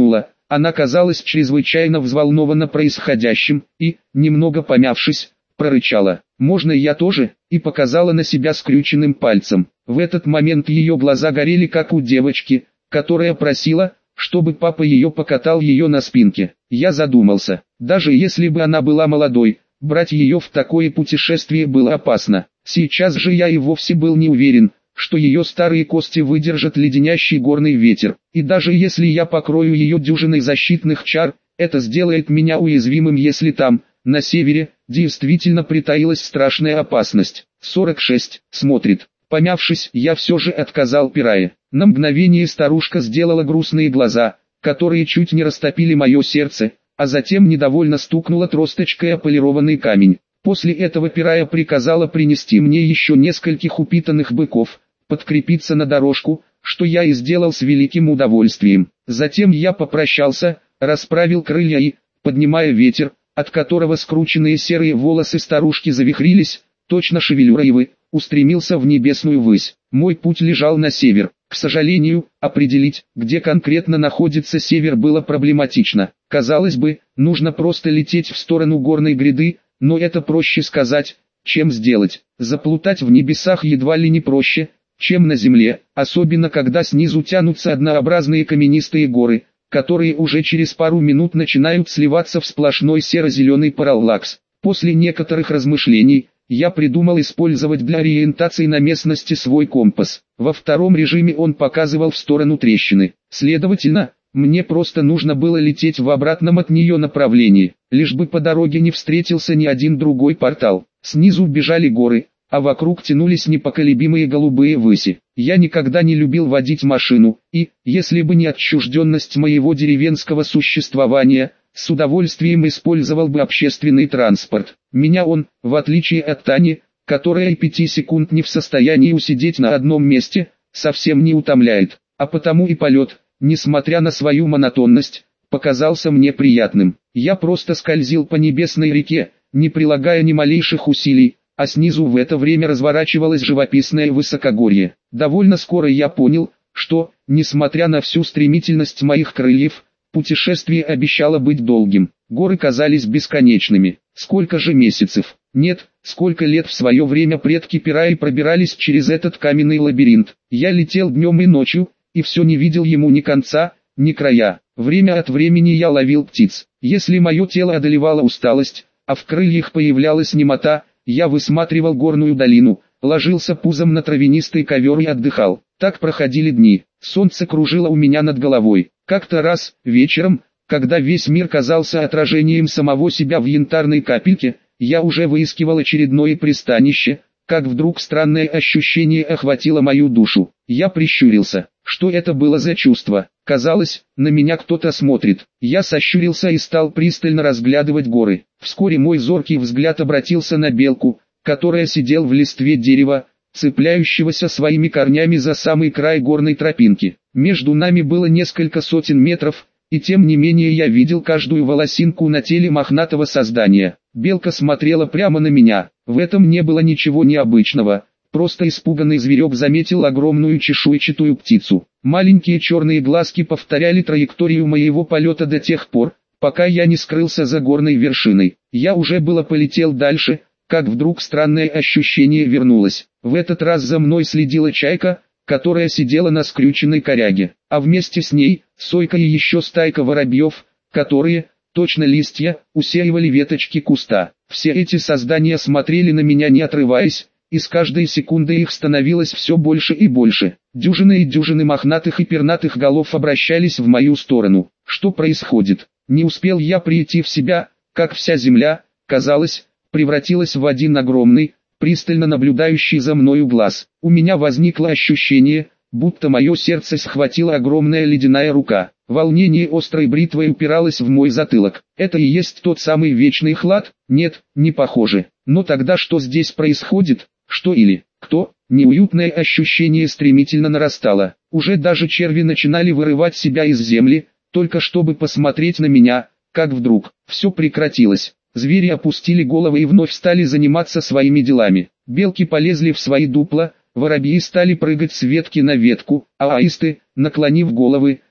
Она казалась чрезвычайно взволнована происходящим и, немного помявшись, прорычала: «Можно я тоже?» и показала на себя скрюченным пальцем. В этот момент ее глаза горели как у девочки, которая просила, чтобы папа ее покатал ее на спинке. Я задумался, даже если бы она была молодой, брать ее в такое путешествие было опасно. Сейчас же я и вовсе был не уверен, что ее старые кости выдержат леденящий горный ветер. И даже если я покрою ее дюжиной защитных чар, это сделает меня уязвимым, если там, на севере, действительно притаилась страшная опасность. 46. Смотрит. Помявшись, я все же отказал Пирае. На мгновение старушка сделала грустные глаза, которые чуть не растопили мое сердце, а затем недовольно стукнула тросточкой о полированный камень. После этого Пирая приказала принести мне еще нескольких упитанных быков, подкрепиться на дорожку, что я и сделал с великим удовольствием. Затем я попрощался, расправил крылья и, поднимая ветер, от которого скрученные серые волосы старушки завихрились, точно шевелюра ивы, устремился в небесную высь. Мой путь лежал на север. К сожалению, определить, где конкретно находится север, было проблематично. Казалось бы, нужно просто лететь в сторону горной гряды, но это проще сказать, чем сделать. Заплутать в небесах едва ли не проще, чем на земле, особенно когда снизу тянутся однообразные каменистые горы, которые уже через пару минут начинают сливаться в сплошной серо-зеленый параллакс. После некоторых размышлений, я придумал использовать для ориентации на местности свой компас. Во втором режиме он показывал в сторону трещины. Следовательно, мне просто нужно было лететь в обратном от нее направлении, лишь бы по дороге не встретился ни один другой портал. Снизу бежали горы, а вокруг тянулись непоколебимые голубые выси. Я никогда не любил водить машину, и, если бы не отчужденность моего деревенского существования, с удовольствием использовал бы общественный транспорт. Меня он, в отличие от Тани, которая и 5 секунд не в состоянии усидеть на одном месте, совсем не утомляет, а потому и полет, несмотря на свою монотонность, показался мне приятным. Я просто скользил по небесной реке, не прилагая ни малейших усилий, а снизу в это время разворачивалось живописное высокогорье. Довольно скоро я понял, что, несмотря на всю стремительность моих крыльев, путешествие обещало быть долгим. Горы казались бесконечными. Сколько же месяцев? Нет, сколько лет в свое время предки Пираи пробирались через этот каменный лабиринт. Я летел днем и ночью, и все не видел ему ни конца, ни края. Время от времени я ловил птиц. Если мое тело одолевала усталость, а в крыльях появлялась немота, я высматривал горную долину, ложился пузом на травянистый ковер и отдыхал. Так проходили дни. Солнце кружило у меня над головой. Как-то раз, вечером, когда весь мир казался отражением самого себя в янтарной капельке, я уже выискивал очередное пристанище, как вдруг странное ощущение охватило мою душу. Я прищурился. Что это было за чувство? Казалось, на меня кто-то смотрит. Я сощурился и стал пристально разглядывать горы. Вскоре мой зоркий взгляд обратился на белку, которая сидела в листве дерева, цепляющегося своими корнями за самый край горной тропинки. Между нами было несколько сотен метров, и тем не менее я видел каждую волосинку на теле мохнатого создания. Белка смотрела прямо на меня. В этом не было ничего необычного. Просто испуганный зверек заметил огромную чешуйчатую птицу. Маленькие черные глазки повторяли траекторию моего полета до тех пор, пока я не скрылся за горной вершиной. Я уже было полетел дальше, как вдруг странное ощущение вернулось. В этот раз за мной следила чайка, которая сидела на скрюченной коряге, а вместе с ней, сойка и еще стайка воробьев, которые, точно листья, усеивали веточки куста. Все эти создания смотрели на меня не отрываясь, и с каждой секундой их становилось все больше и больше. Дюжины и дюжины мохнатых и пернатых голов обращались в мою сторону. Что происходит? Не успел я прийти в себя, как вся земля, казалось, превратилась в один огромный, пристально наблюдающий за мною глаз. У меня возникло ощущение, будто мое сердце схватила огромная ледяная рука. Волнение острой бритвой упиралось в мой затылок. Это и есть тот самый вечный хлад? Нет, не похоже. Но тогда что здесь происходит? Что или кто? Неуютное ощущение стремительно нарастало. Уже даже черви начинали вырывать себя из земли, только чтобы посмотреть на меня, как вдруг все прекратилось. Звери опустили головы и вновь стали заниматься своими делами. Белки полезли в свои дупла, воробьи стали прыгать с ветки на ветку, а аисты, наклонив головы,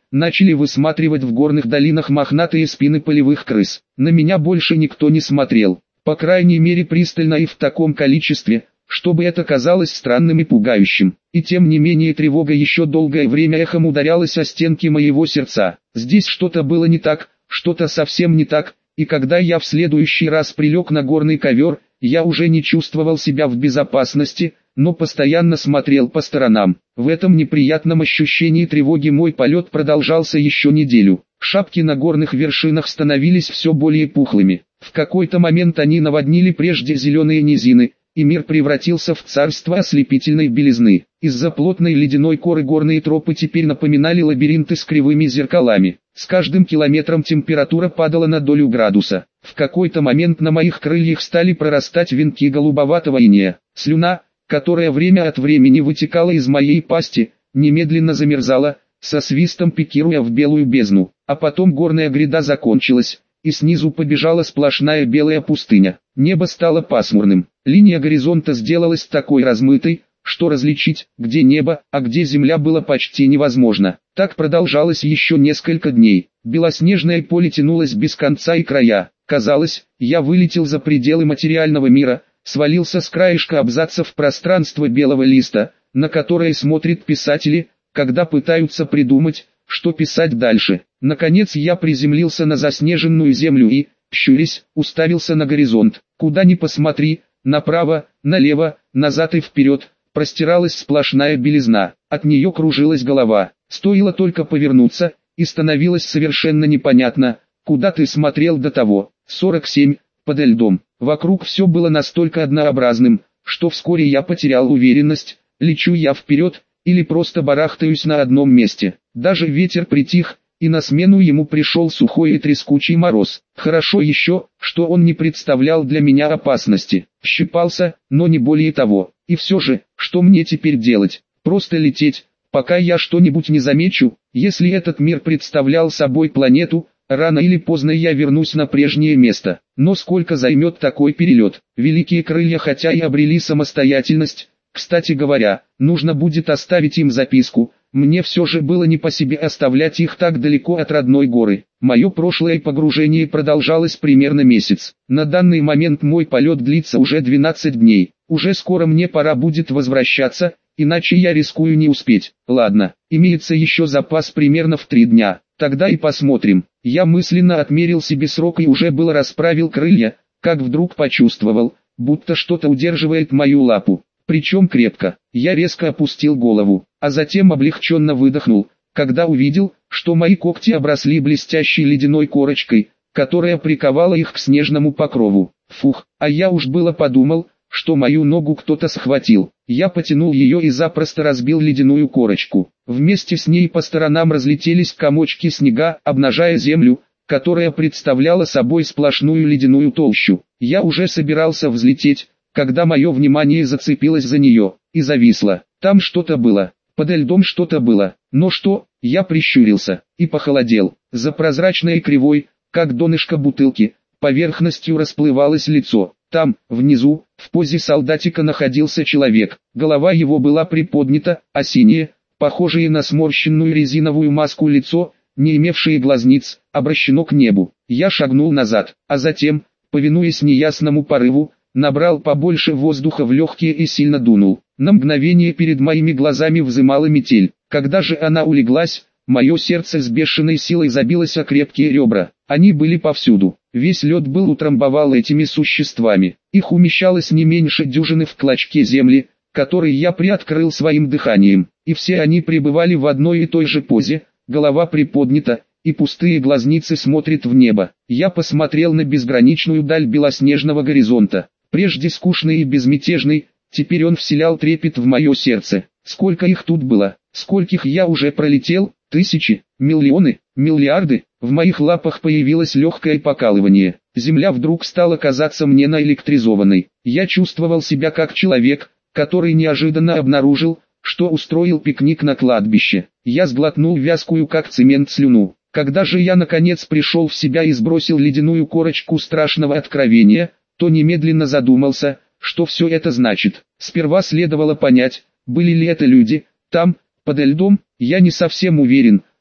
начали высматривать в горных долинах мохнатые спины полевых крыс. На меня больше никто не смотрел, по крайней мере пристально и в таком количестве, чтобы это казалось странным и пугающим. И тем не менее тревога еще долгое время эхом ударялась о стенки моего сердца. Здесь что-то было не так, что-то совсем не так, и когда я в следующий раз прилег на горный ковер, я уже не чувствовал себя в безопасности, но постоянно смотрел по сторонам. В этом неприятном ощущении тревоги мой полет продолжался еще неделю. Шапки на горных вершинах становились все более пухлыми. В какой-то момент они наводнили прежде зеленые низины, и мир превратился в царство ослепительной белизны. Из-за плотной ледяной коры горные тропы теперь напоминали лабиринты с кривыми зеркалами. С каждым километром температура падала на долю градуса. В какой-то момент на моих крыльях стали прорастать венки голубоватого инея. Слюна, которая время от времени вытекала из моей пасти, немедленно замерзала, со свистом пикируя в белую бездну. А потом горная гряда закончилась, и снизу побежала сплошная белая пустыня. Небо стало пасмурным. Линия горизонта сделалась такой размытой, что различить, где небо, а где земля было почти невозможно. Так продолжалось еще несколько дней. Белоснежное поле тянулось без конца и края. Казалось, я вылетел за пределы материального мира, свалился с краешка абзаца в пространство белого листа, на которое смотрят писатели, когда пытаются придумать, что писать дальше. Наконец я приземлился на заснеженную землю и, щурясь, уставился на горизонт. Куда ни посмотри, направо, налево, назад и вперед, простиралась сплошная белизна. От нее кружилась голова. Стоило только повернуться, и становилось совершенно непонятно, куда ты смотрел до того. 47. Подо льдом. Вокруг все было настолько однообразным, что вскоре я потерял уверенность, лечу я вперед, или просто барахтаюсь на одном месте. Даже ветер притих, и на смену ему пришел сухой и трескучий мороз. Хорошо еще, что он не представлял для меня опасности. Щипался, но не более того. И все же, что мне теперь делать? Просто лететь, пока я что-нибудь не замечу. Если этот мир представлял собой планету, рано или поздно я вернусь на прежнее место. Но сколько займет такой перелет? Великие крылья хотя и обрели самостоятельность, кстати говоря, нужно будет оставить им записку. Мне все же было не по себе оставлять их так далеко от родной горы. Мое прошлое погружение продолжалось примерно месяц. На данный момент мой полет длится уже 12 дней. Уже скоро мне пора будет возвращаться, иначе я рискую не успеть. Ладно, имеется еще запас примерно в 3 дня. Тогда и посмотрим. Я мысленно отмерил себе срок и уже было расправил крылья, как вдруг почувствовал, будто что-то удерживает мою лапу. Причем крепко. Я резко опустил голову, а затем облегченно выдохнул, когда увидел, что мои когти обросли блестящей ледяной корочкой, которая приковала их к снежному покрову. Фух, а я уж было подумал, что мою ногу кто-то схватил. Я потянул ее и запросто разбил ледяную корочку. Вместе с ней по сторонам разлетелись комочки снега, обнажая землю, которая представляла собой сплошную ледяную толщу. Я уже собирался взлететь, когда мое внимание зацепилось за нее, и зависло. Там что-то было, подо льдом что-то было, но что? Я прищурился, и похолодел. За прозрачной кривой, как донышко бутылки, поверхностью расплывалось лицо. Там, внизу, в позе солдатика находился человек. Голова его была приподнята, а синее, похожее на сморщенную резиновую маску лицо, не имевшее глазниц, обращено к небу. Я шагнул назад, а затем, повинуясь неясному порыву, набрал побольше воздуха в легкие и сильно дунул. На мгновение перед моими глазами взымала метель. Когда же она улеглась, мое сердце с бешеной силой забилось о крепкие ребра. Они были повсюду. Весь лед был утрамбовал этими существами. Их умещалось не меньше дюжины в клочке земли, который я приоткрыл своим дыханием. И все они пребывали в одной и той же позе, голова приподнята, и пустые глазницы смотрят в небо. Я посмотрел на безграничную даль белоснежного горизонта. Прежде скучный и безмятежный, теперь он вселял трепет в мое сердце. Сколько их тут было, скольких я уже пролетел, тысячи, миллионы, миллиарды. В моих лапах появилось легкое покалывание. Земля вдруг стала казаться мне наэлектризованной. Я чувствовал себя как человек, который неожиданно обнаружил, что устроил пикник на кладбище. Я сглотнул вязкую как цемент слюну. Когда же я наконец пришел в себя и сбросил ледяную корочку страшного откровения, то немедленно задумался, что все это значит. Сперва следовало понять, были ли это люди. Там, подо льдом, я не совсем уверен,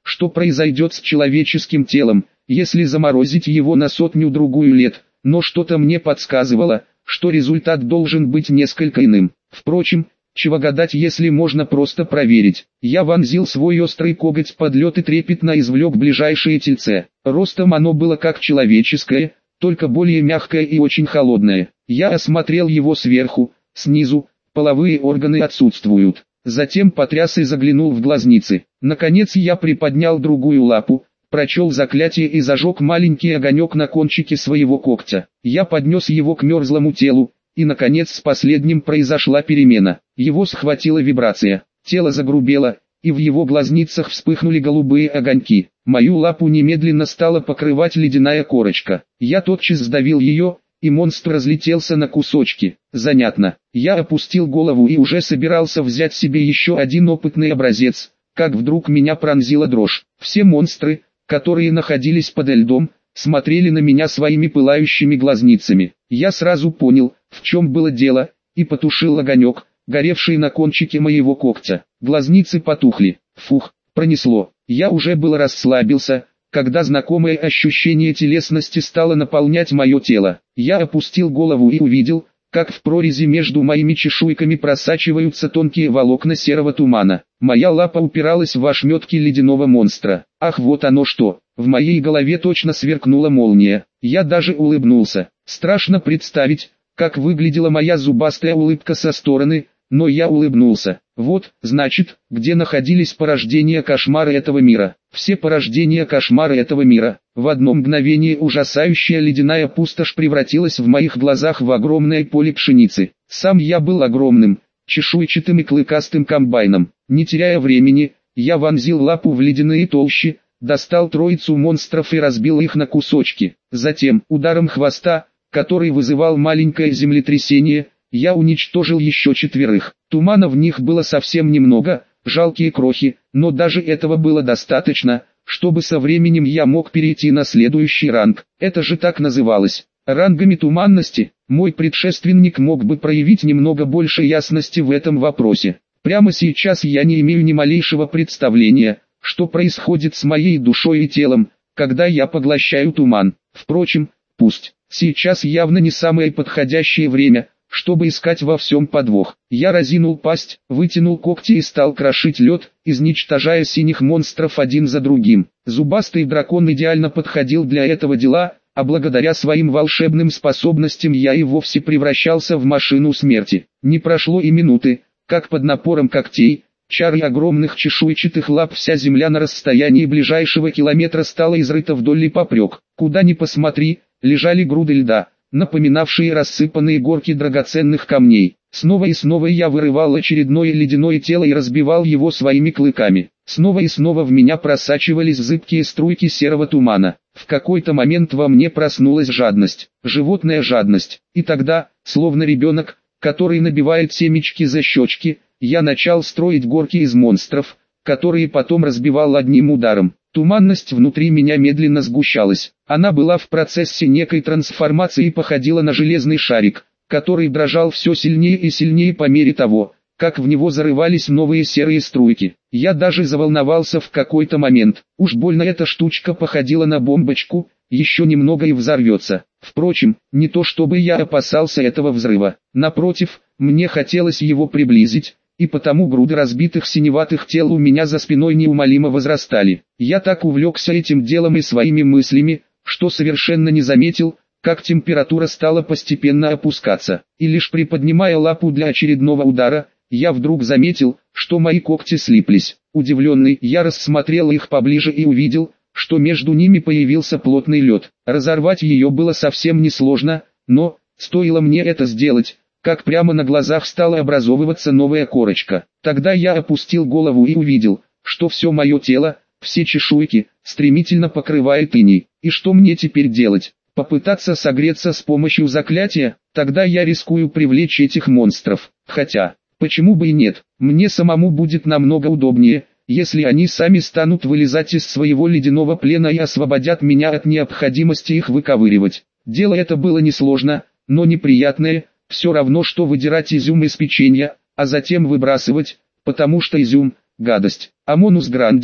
что произойдет с человеческим телом, если заморозить его на сотню-другую лет, но что-то мне подсказывало, что результат должен быть несколько иным. Впрочем, чего гадать, если можно просто проверить. Я вонзил свой острый коготь под лед и трепетно извлек ближайшее тельце. Ростом оно было как человеческое, только более мягкое и очень холодное. Я осмотрел его сверху, снизу, половые органы отсутствуют. Затем потряс и заглянул в глазницы. Наконец я приподнял другую лапу, прочел заклятие и зажег маленький огонек на кончике своего когтя. Я поднес его к мерзлому телу, и наконец с последним произошла перемена. Его схватила вибрация, тело загрубело, и в его глазницах вспыхнули голубые огоньки. Мою лапу немедленно стала покрывать ледяная корочка. Я тотчас сдавил ее, и монстр разлетелся на кусочки. Занятно. Я опустил голову и уже собирался взять себе еще один опытный образец, как вдруг меня пронзила дрожь. Все монстры, которые находились под льдом, смотрели на меня своими пылающими глазницами. Я сразу понял, в чем было дело, и потушил огонек, горевший на кончике моего когтя. Глазницы потухли. Фух, пронесло. Я уже было расслабился, когда знакомое ощущение телесности стало наполнять мое тело. Я опустил голову и увидел, как в прорези между моими чешуйками просачиваются тонкие волокна серого тумана. Моя лапа упиралась в ошметки ледяного монстра. Ах, вот оно что! В моей голове точно сверкнула молния. Я даже улыбнулся. Страшно представить, как выглядела моя зубастая улыбка со стороны, но я улыбнулся. Вот, значит, где находились порождения кошмара этого мира. Все порождения кошмара этого мира. В одно мгновение ужасающая ледяная пустошь превратилась в моих глазах в огромное поле пшеницы. Сам я был огромным, чешуйчатым и клыкастым комбайном. Не теряя времени, я вонзил лапу в ледяные толщи, достал троицу монстров и разбил их на кусочки. Затем, ударом хвоста, который вызывал маленькое землетрясение, я уничтожил еще 4. Тумана в них было совсем немного, жалкие крохи, но даже этого было достаточно, чтобы со временем я мог перейти на следующий ранг. Это же так называлось. Рангами туманности. Мой предшественник мог бы проявить немного больше ясности в этом вопросе. Прямо сейчас я не имею ни малейшего представления, что происходит с моей душой и телом, когда я поглощаю туман. Впрочем, пусть. Сейчас явно не самое подходящее время, чтобы искать во всем подвох. Я разинул пасть, вытянул когти и стал крошить лед, изничтожая синих монстров один за другим. Зубастый дракон идеально подходил для этого дела, а благодаря своим волшебным способностям я и вовсе превращался в машину смерти. Не прошло и минуты, как под напором когтей, чар и огромных чешуйчатых лап вся земля на расстоянии ближайшего километра стала изрыта вдоль и попрек. Куда ни посмотри, лежали груды льда, напоминавшие рассыпанные горки драгоценных камней. Снова и снова я вырывал очередное ледяное тело и разбивал его своими клыками. Снова и снова в меня просачивались зыбкие струйки серого тумана. В какой-то момент во мне проснулась жадность, животная жадность. И тогда, словно ребенок, который набивает семечки за щечки, я начал строить горки из монстров, которые потом разбивал одним ударом. Туманность внутри меня медленно сгущалась. Она была в процессе некой трансформации и походила на железный шарик, который дрожал все сильнее и сильнее по мере того, как в него зарывались новые серые струйки. Я даже заволновался в какой-то момент. Уж больно эта штучка походила на бомбочку, еще немного и взорвется. Впрочем, не то чтобы я опасался этого взрыва. Напротив, мне хотелось его приблизить, и потому груды разбитых синеватых тел у меня за спиной неумолимо возрастали. Я так увлекся этим делом и своими мыслями, что совершенно не заметил, как температура стала постепенно опускаться. И лишь приподнимая лапу для очередного удара, я вдруг заметил, что мои когти слиплись. Удивленный, я рассмотрел их поближе и увидел, что между ними появился плотный лед. Разорвать ее было совсем несложно, но, стоило мне это сделать, как прямо на глазах стала образовываться новая корочка. Тогда я опустил голову и увидел, что все мое тело, все чешуйки, стремительно покрывает иней. И что мне теперь делать? Попытаться согреться с помощью заклятия? Тогда я рискую привлечь этих монстров. Хотя, почему бы и нет? Мне самому будет намного удобнее, если они сами станут вылезать из своего ледяного плена и освободят меня от необходимости их выковыривать. Дело это было несложно, но неприятное. Все равно, что выдирать изюм из печенья, а затем выбрасывать, потому что изюм – гадость. Амонус гранде,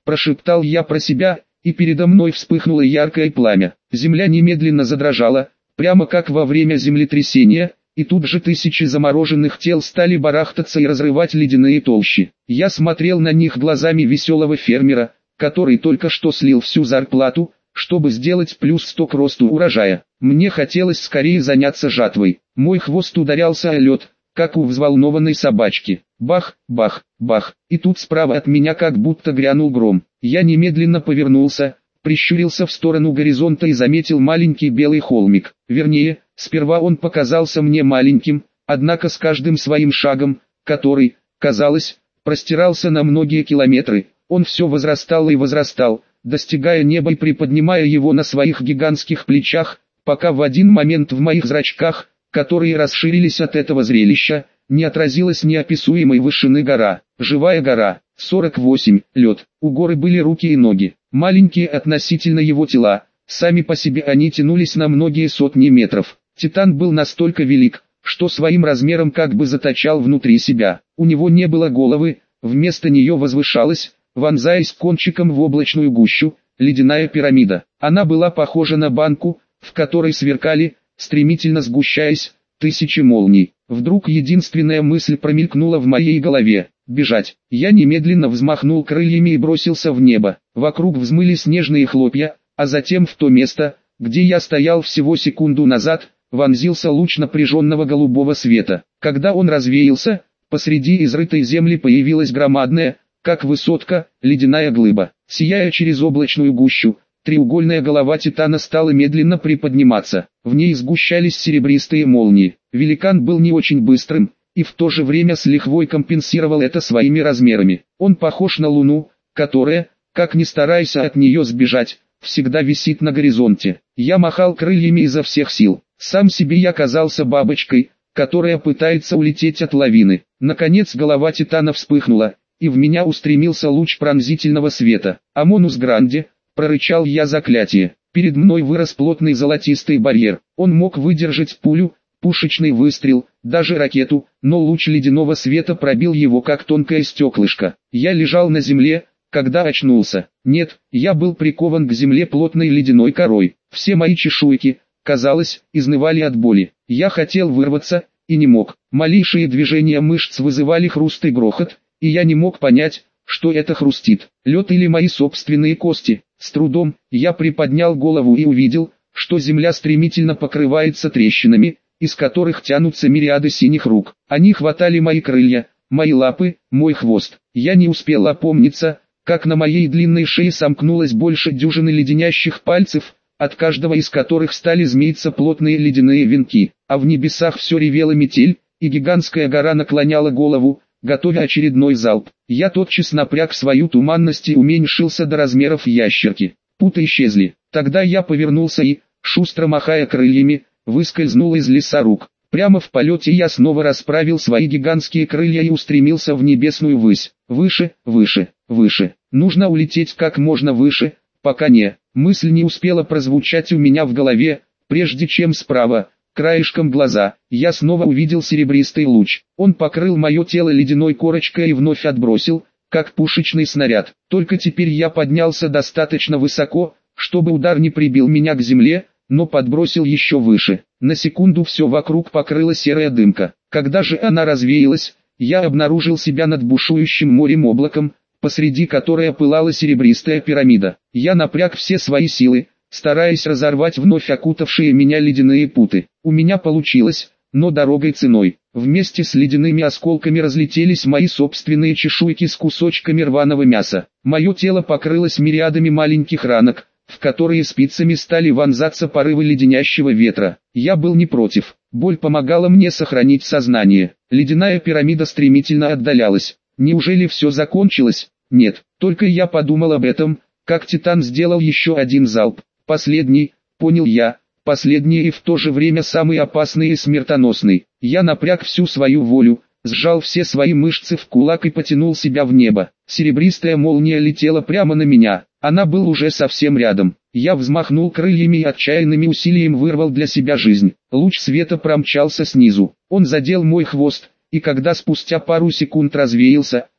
прошептал я про себя, и передо мной вспыхнуло яркое пламя. Земля немедленно задрожала, прямо как во время землетрясения, и тут же тысячи замороженных тел стали барахтаться и разрывать ледяные толщи. Я смотрел на них глазами веселого фермера, который только что слил всю зарплату, чтобы сделать плюс 100 к росту урожая. Мне хотелось скорее заняться жатвой. Мой хвост ударялся о лед, как у взволнованной собачки. Бах, бах, бах. И тут справа от меня как будто грянул гром. Я немедленно повернулся, прищурился в сторону горизонта и заметил маленький белый холмик. Вернее, сперва он показался мне маленьким, однако с каждым своим шагом, который, казалось, простирался на многие километры, он все возрастал и возрастал, достигая неба и приподнимая его на своих гигантских плечах, пока в один момент в моих зрачках, которые расширились от этого зрелища, не отразилась неописуемой вышины гора. Живая гора, 48, лед. У горы были руки и ноги, маленькие относительно его тела, сами по себе они тянулись на многие сотни метров. Титан был настолько велик, что своим размером как бы заточал внутри себя. У него не было головы, вместо нее возвышалась, вонзаясь кончиком в облачную гущу, ледяная пирамида. Она была похожа на банку, в которой сверкали, стремительно сгущаясь, тысячи молний. Вдруг единственная мысль промелькнула в моей голове – бежать. Я немедленно взмахнул крыльями и бросился в небо. Вокруг взмыли снежные хлопья, а затем в то место, где я стоял всего секунду назад, вонзился луч напряженного голубого света. Когда он развеялся, посреди изрытой земли появилась громадная, как высотка, ледяная глыба. Сияя через облачную гущу, треугольная голова Титана стала медленно приподниматься. В ней сгущались серебристые молнии. Великан был не очень быстрым, и в то же время с лихвой компенсировал это своими размерами. Он похож на Луну, которая, как ни старайся от нее сбежать, всегда висит на горизонте. Я махал крыльями изо всех сил. Сам себе я казался бабочкой, которая пытается улететь от лавины. Наконец голова Титана вспыхнула, и в меня устремился луч пронзительного света. «Амонус Гранде», прорычал я заклятие. Перед мной вырос плотный золотистый барьер. Он мог выдержать пулю, пушечный выстрел, даже ракету, но луч ледяного света пробил его как тонкое стеклышко. Я лежал на земле, когда очнулся. Нет, я был прикован к земле плотной ледяной корой. Все мои чешуйки, казалось, изнывали от боли. Я хотел вырваться, и не мог. Малейшие движения мышц вызывали хруст и грохот, и я не мог понять, что это хрустит, лед или мои собственные кости. С трудом, я приподнял голову и увидел, что земля стремительно покрывается трещинами, из которых тянутся мириады синих рук. Они хватали мои крылья, мои лапы, мой хвост. Я не успел опомниться, как на моей длинной шее сомкнулось больше дюжины леденящих пальцев, от каждого из которых стали змеиться плотные ледяные венки. А в небесах все ревела метель, и гигантская гора наклоняла голову, готовя очередной залп. Я тотчас напряг свою туманность и уменьшился до размеров ящерки. Путы исчезли. Тогда я повернулся и, шустро махая крыльями, выскользнул из лесорук. Прямо в полете я снова расправил свои гигантские крылья и устремился в небесную высь. Выше, выше, выше. Нужно улететь как можно выше, пока не. Мысль не успела прозвучать у меня в голове, прежде чем справа, краешком глаза, я снова увидел серебристый луч. Он покрыл мое тело ледяной корочкой и вновь отбросил, как пушечный снаряд. Только теперь я поднялся достаточно высоко, чтобы удар не прибил меня к земле, но подбросил еще выше. На секунду все вокруг покрыла серая дымка. Когда же она развеялась, я обнаружил себя над бушующим морем облаком, посреди которой пылала серебристая пирамида. Я напряг все свои силы, стараясь разорвать вновь окутавшие меня ледяные путы. У меня получилось, но дорогой ценой. Вместе с ледяными осколками разлетелись мои собственные чешуйки с кусочками рваного мяса. Мое тело покрылось мириадами маленьких ранок, в которые спицами стали вонзаться порывы леденящего ветра. Я был не против. Боль помогала мне сохранить сознание. Ледяная пирамида стремительно отдалялась. Неужели все закончилось? Нет. Только я подумал об этом, как Титан сделал еще один залп. Последний, понял я, последний и в то же время самый опасный и смертоносный. Я напряг всю свою волю, сжал все свои мышцы в кулак и потянул себя в небо. Серебристая молния летела прямо на меня. Она был уже совсем рядом. Я взмахнул крыльями и отчаянным усилием вырвал для себя жизнь. Луч света промчался снизу. Он задел мой хвост, и когда спустя пару секунд развеялся,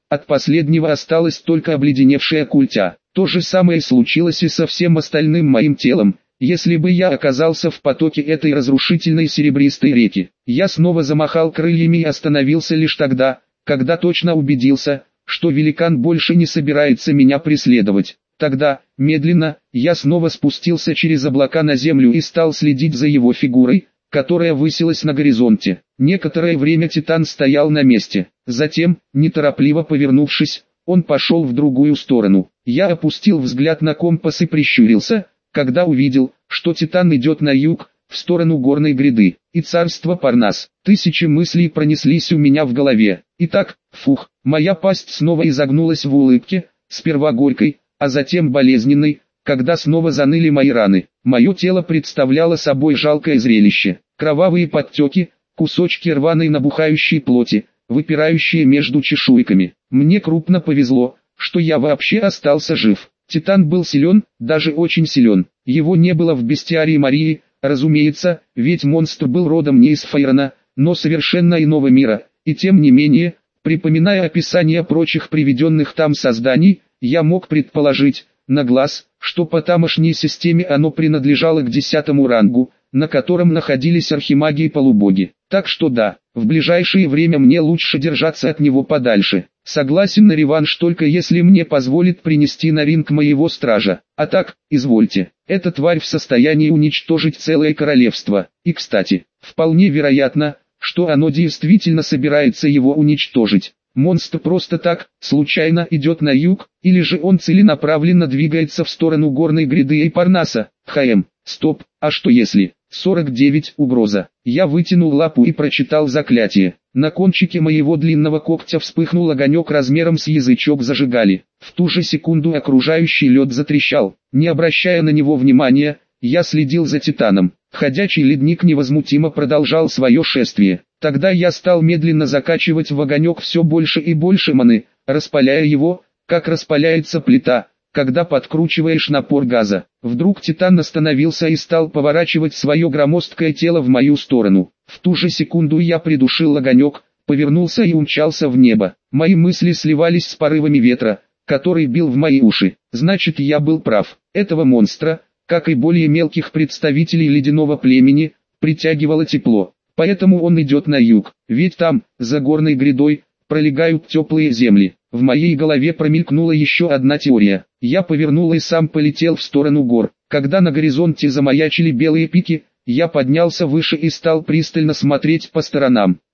От последнего осталась только обледеневшая культя. То же самое случилось и со всем остальным моим телом. Если бы я оказался в потоке этой разрушительной серебристой реки, я снова замахал крыльями и остановился лишь тогда, когда точно убедился, что великан больше не собирается меня преследовать. Тогда, медленно, я снова спустился через облака на землю и стал следить за его фигурой, которая высилась на горизонте. Некоторое время Титан стоял на месте. Затем, неторопливо повернувшись, он пошел в другую сторону. Я опустил взгляд на компас и прищурился, когда увидел, что Титан идет на юг, в сторону горной гряды, и царство Парнас. Тысячи мыслей пронеслись у меня в голове. Итак, фух, моя пасть снова изогнулась в улыбке, сперва горькой, а затем болезненной, когда снова заныли мои раны. Мое тело представляло собой жалкое зрелище. Кровавые подтеки, кусочки рваной набухающей плоти, выпирающие между чешуйками. Мне крупно повезло, что я вообще остался жив. Титан был силен, даже очень силен. Его не было в бестиарии Марии, разумеется, ведь монстр был родом не из Фейрона, но совершенно иного мира, и тем не менее, припоминая описание прочих приведенных там созданий, я мог предположить, на глаз, что по тамошней системе оно принадлежало к 10-му рангу, на котором находились архимаги и полубоги. Так что да, в ближайшее время мне лучше держаться от него подальше. Согласен на реванш только если мне позволит принести на ринг моего стража. А так, извольте, эта тварь в состоянии уничтожить целое королевство. И кстати, вполне вероятно, что оно действительно собирается его уничтожить. Монстр просто так, случайно идет на юг, или же он целенаправленно двигается в сторону горной гряды и Парнаса. Стоп, а что если... 49. Угроза. Я вытянул лапу и прочитал заклятие. На кончике моего длинного когтя вспыхнул огонек размером с язычок зажигали. В ту же секунду окружающий лед затрещал. Не обращая на него внимания, я следил за Титаном. Ходячий ледник невозмутимо продолжал свое шествие. Тогда я стал медленно закачивать в огонек все больше и больше маны, распаляя его, как распаляется плита, когда подкручиваешь напор газа. Вдруг Титан остановился и стал поворачивать свое громоздкое тело в мою сторону. В ту же секунду я придушил огонек, повернулся и умчался в небо. Мои мысли сливались с порывами ветра, который бил в мои уши. Значит, я был прав. Этого монстра, как и более мелких представителей ледяного племени, притягивало тепло. Поэтому он идет на юг, ведь там, за горной грядой, пролегают теплые земли. В моей голове промелькнула еще одна теория. Я повернул и сам полетел в сторону гор. Когда на горизонте замаячили белые пики, я поднялся выше и стал пристально смотреть по сторонам.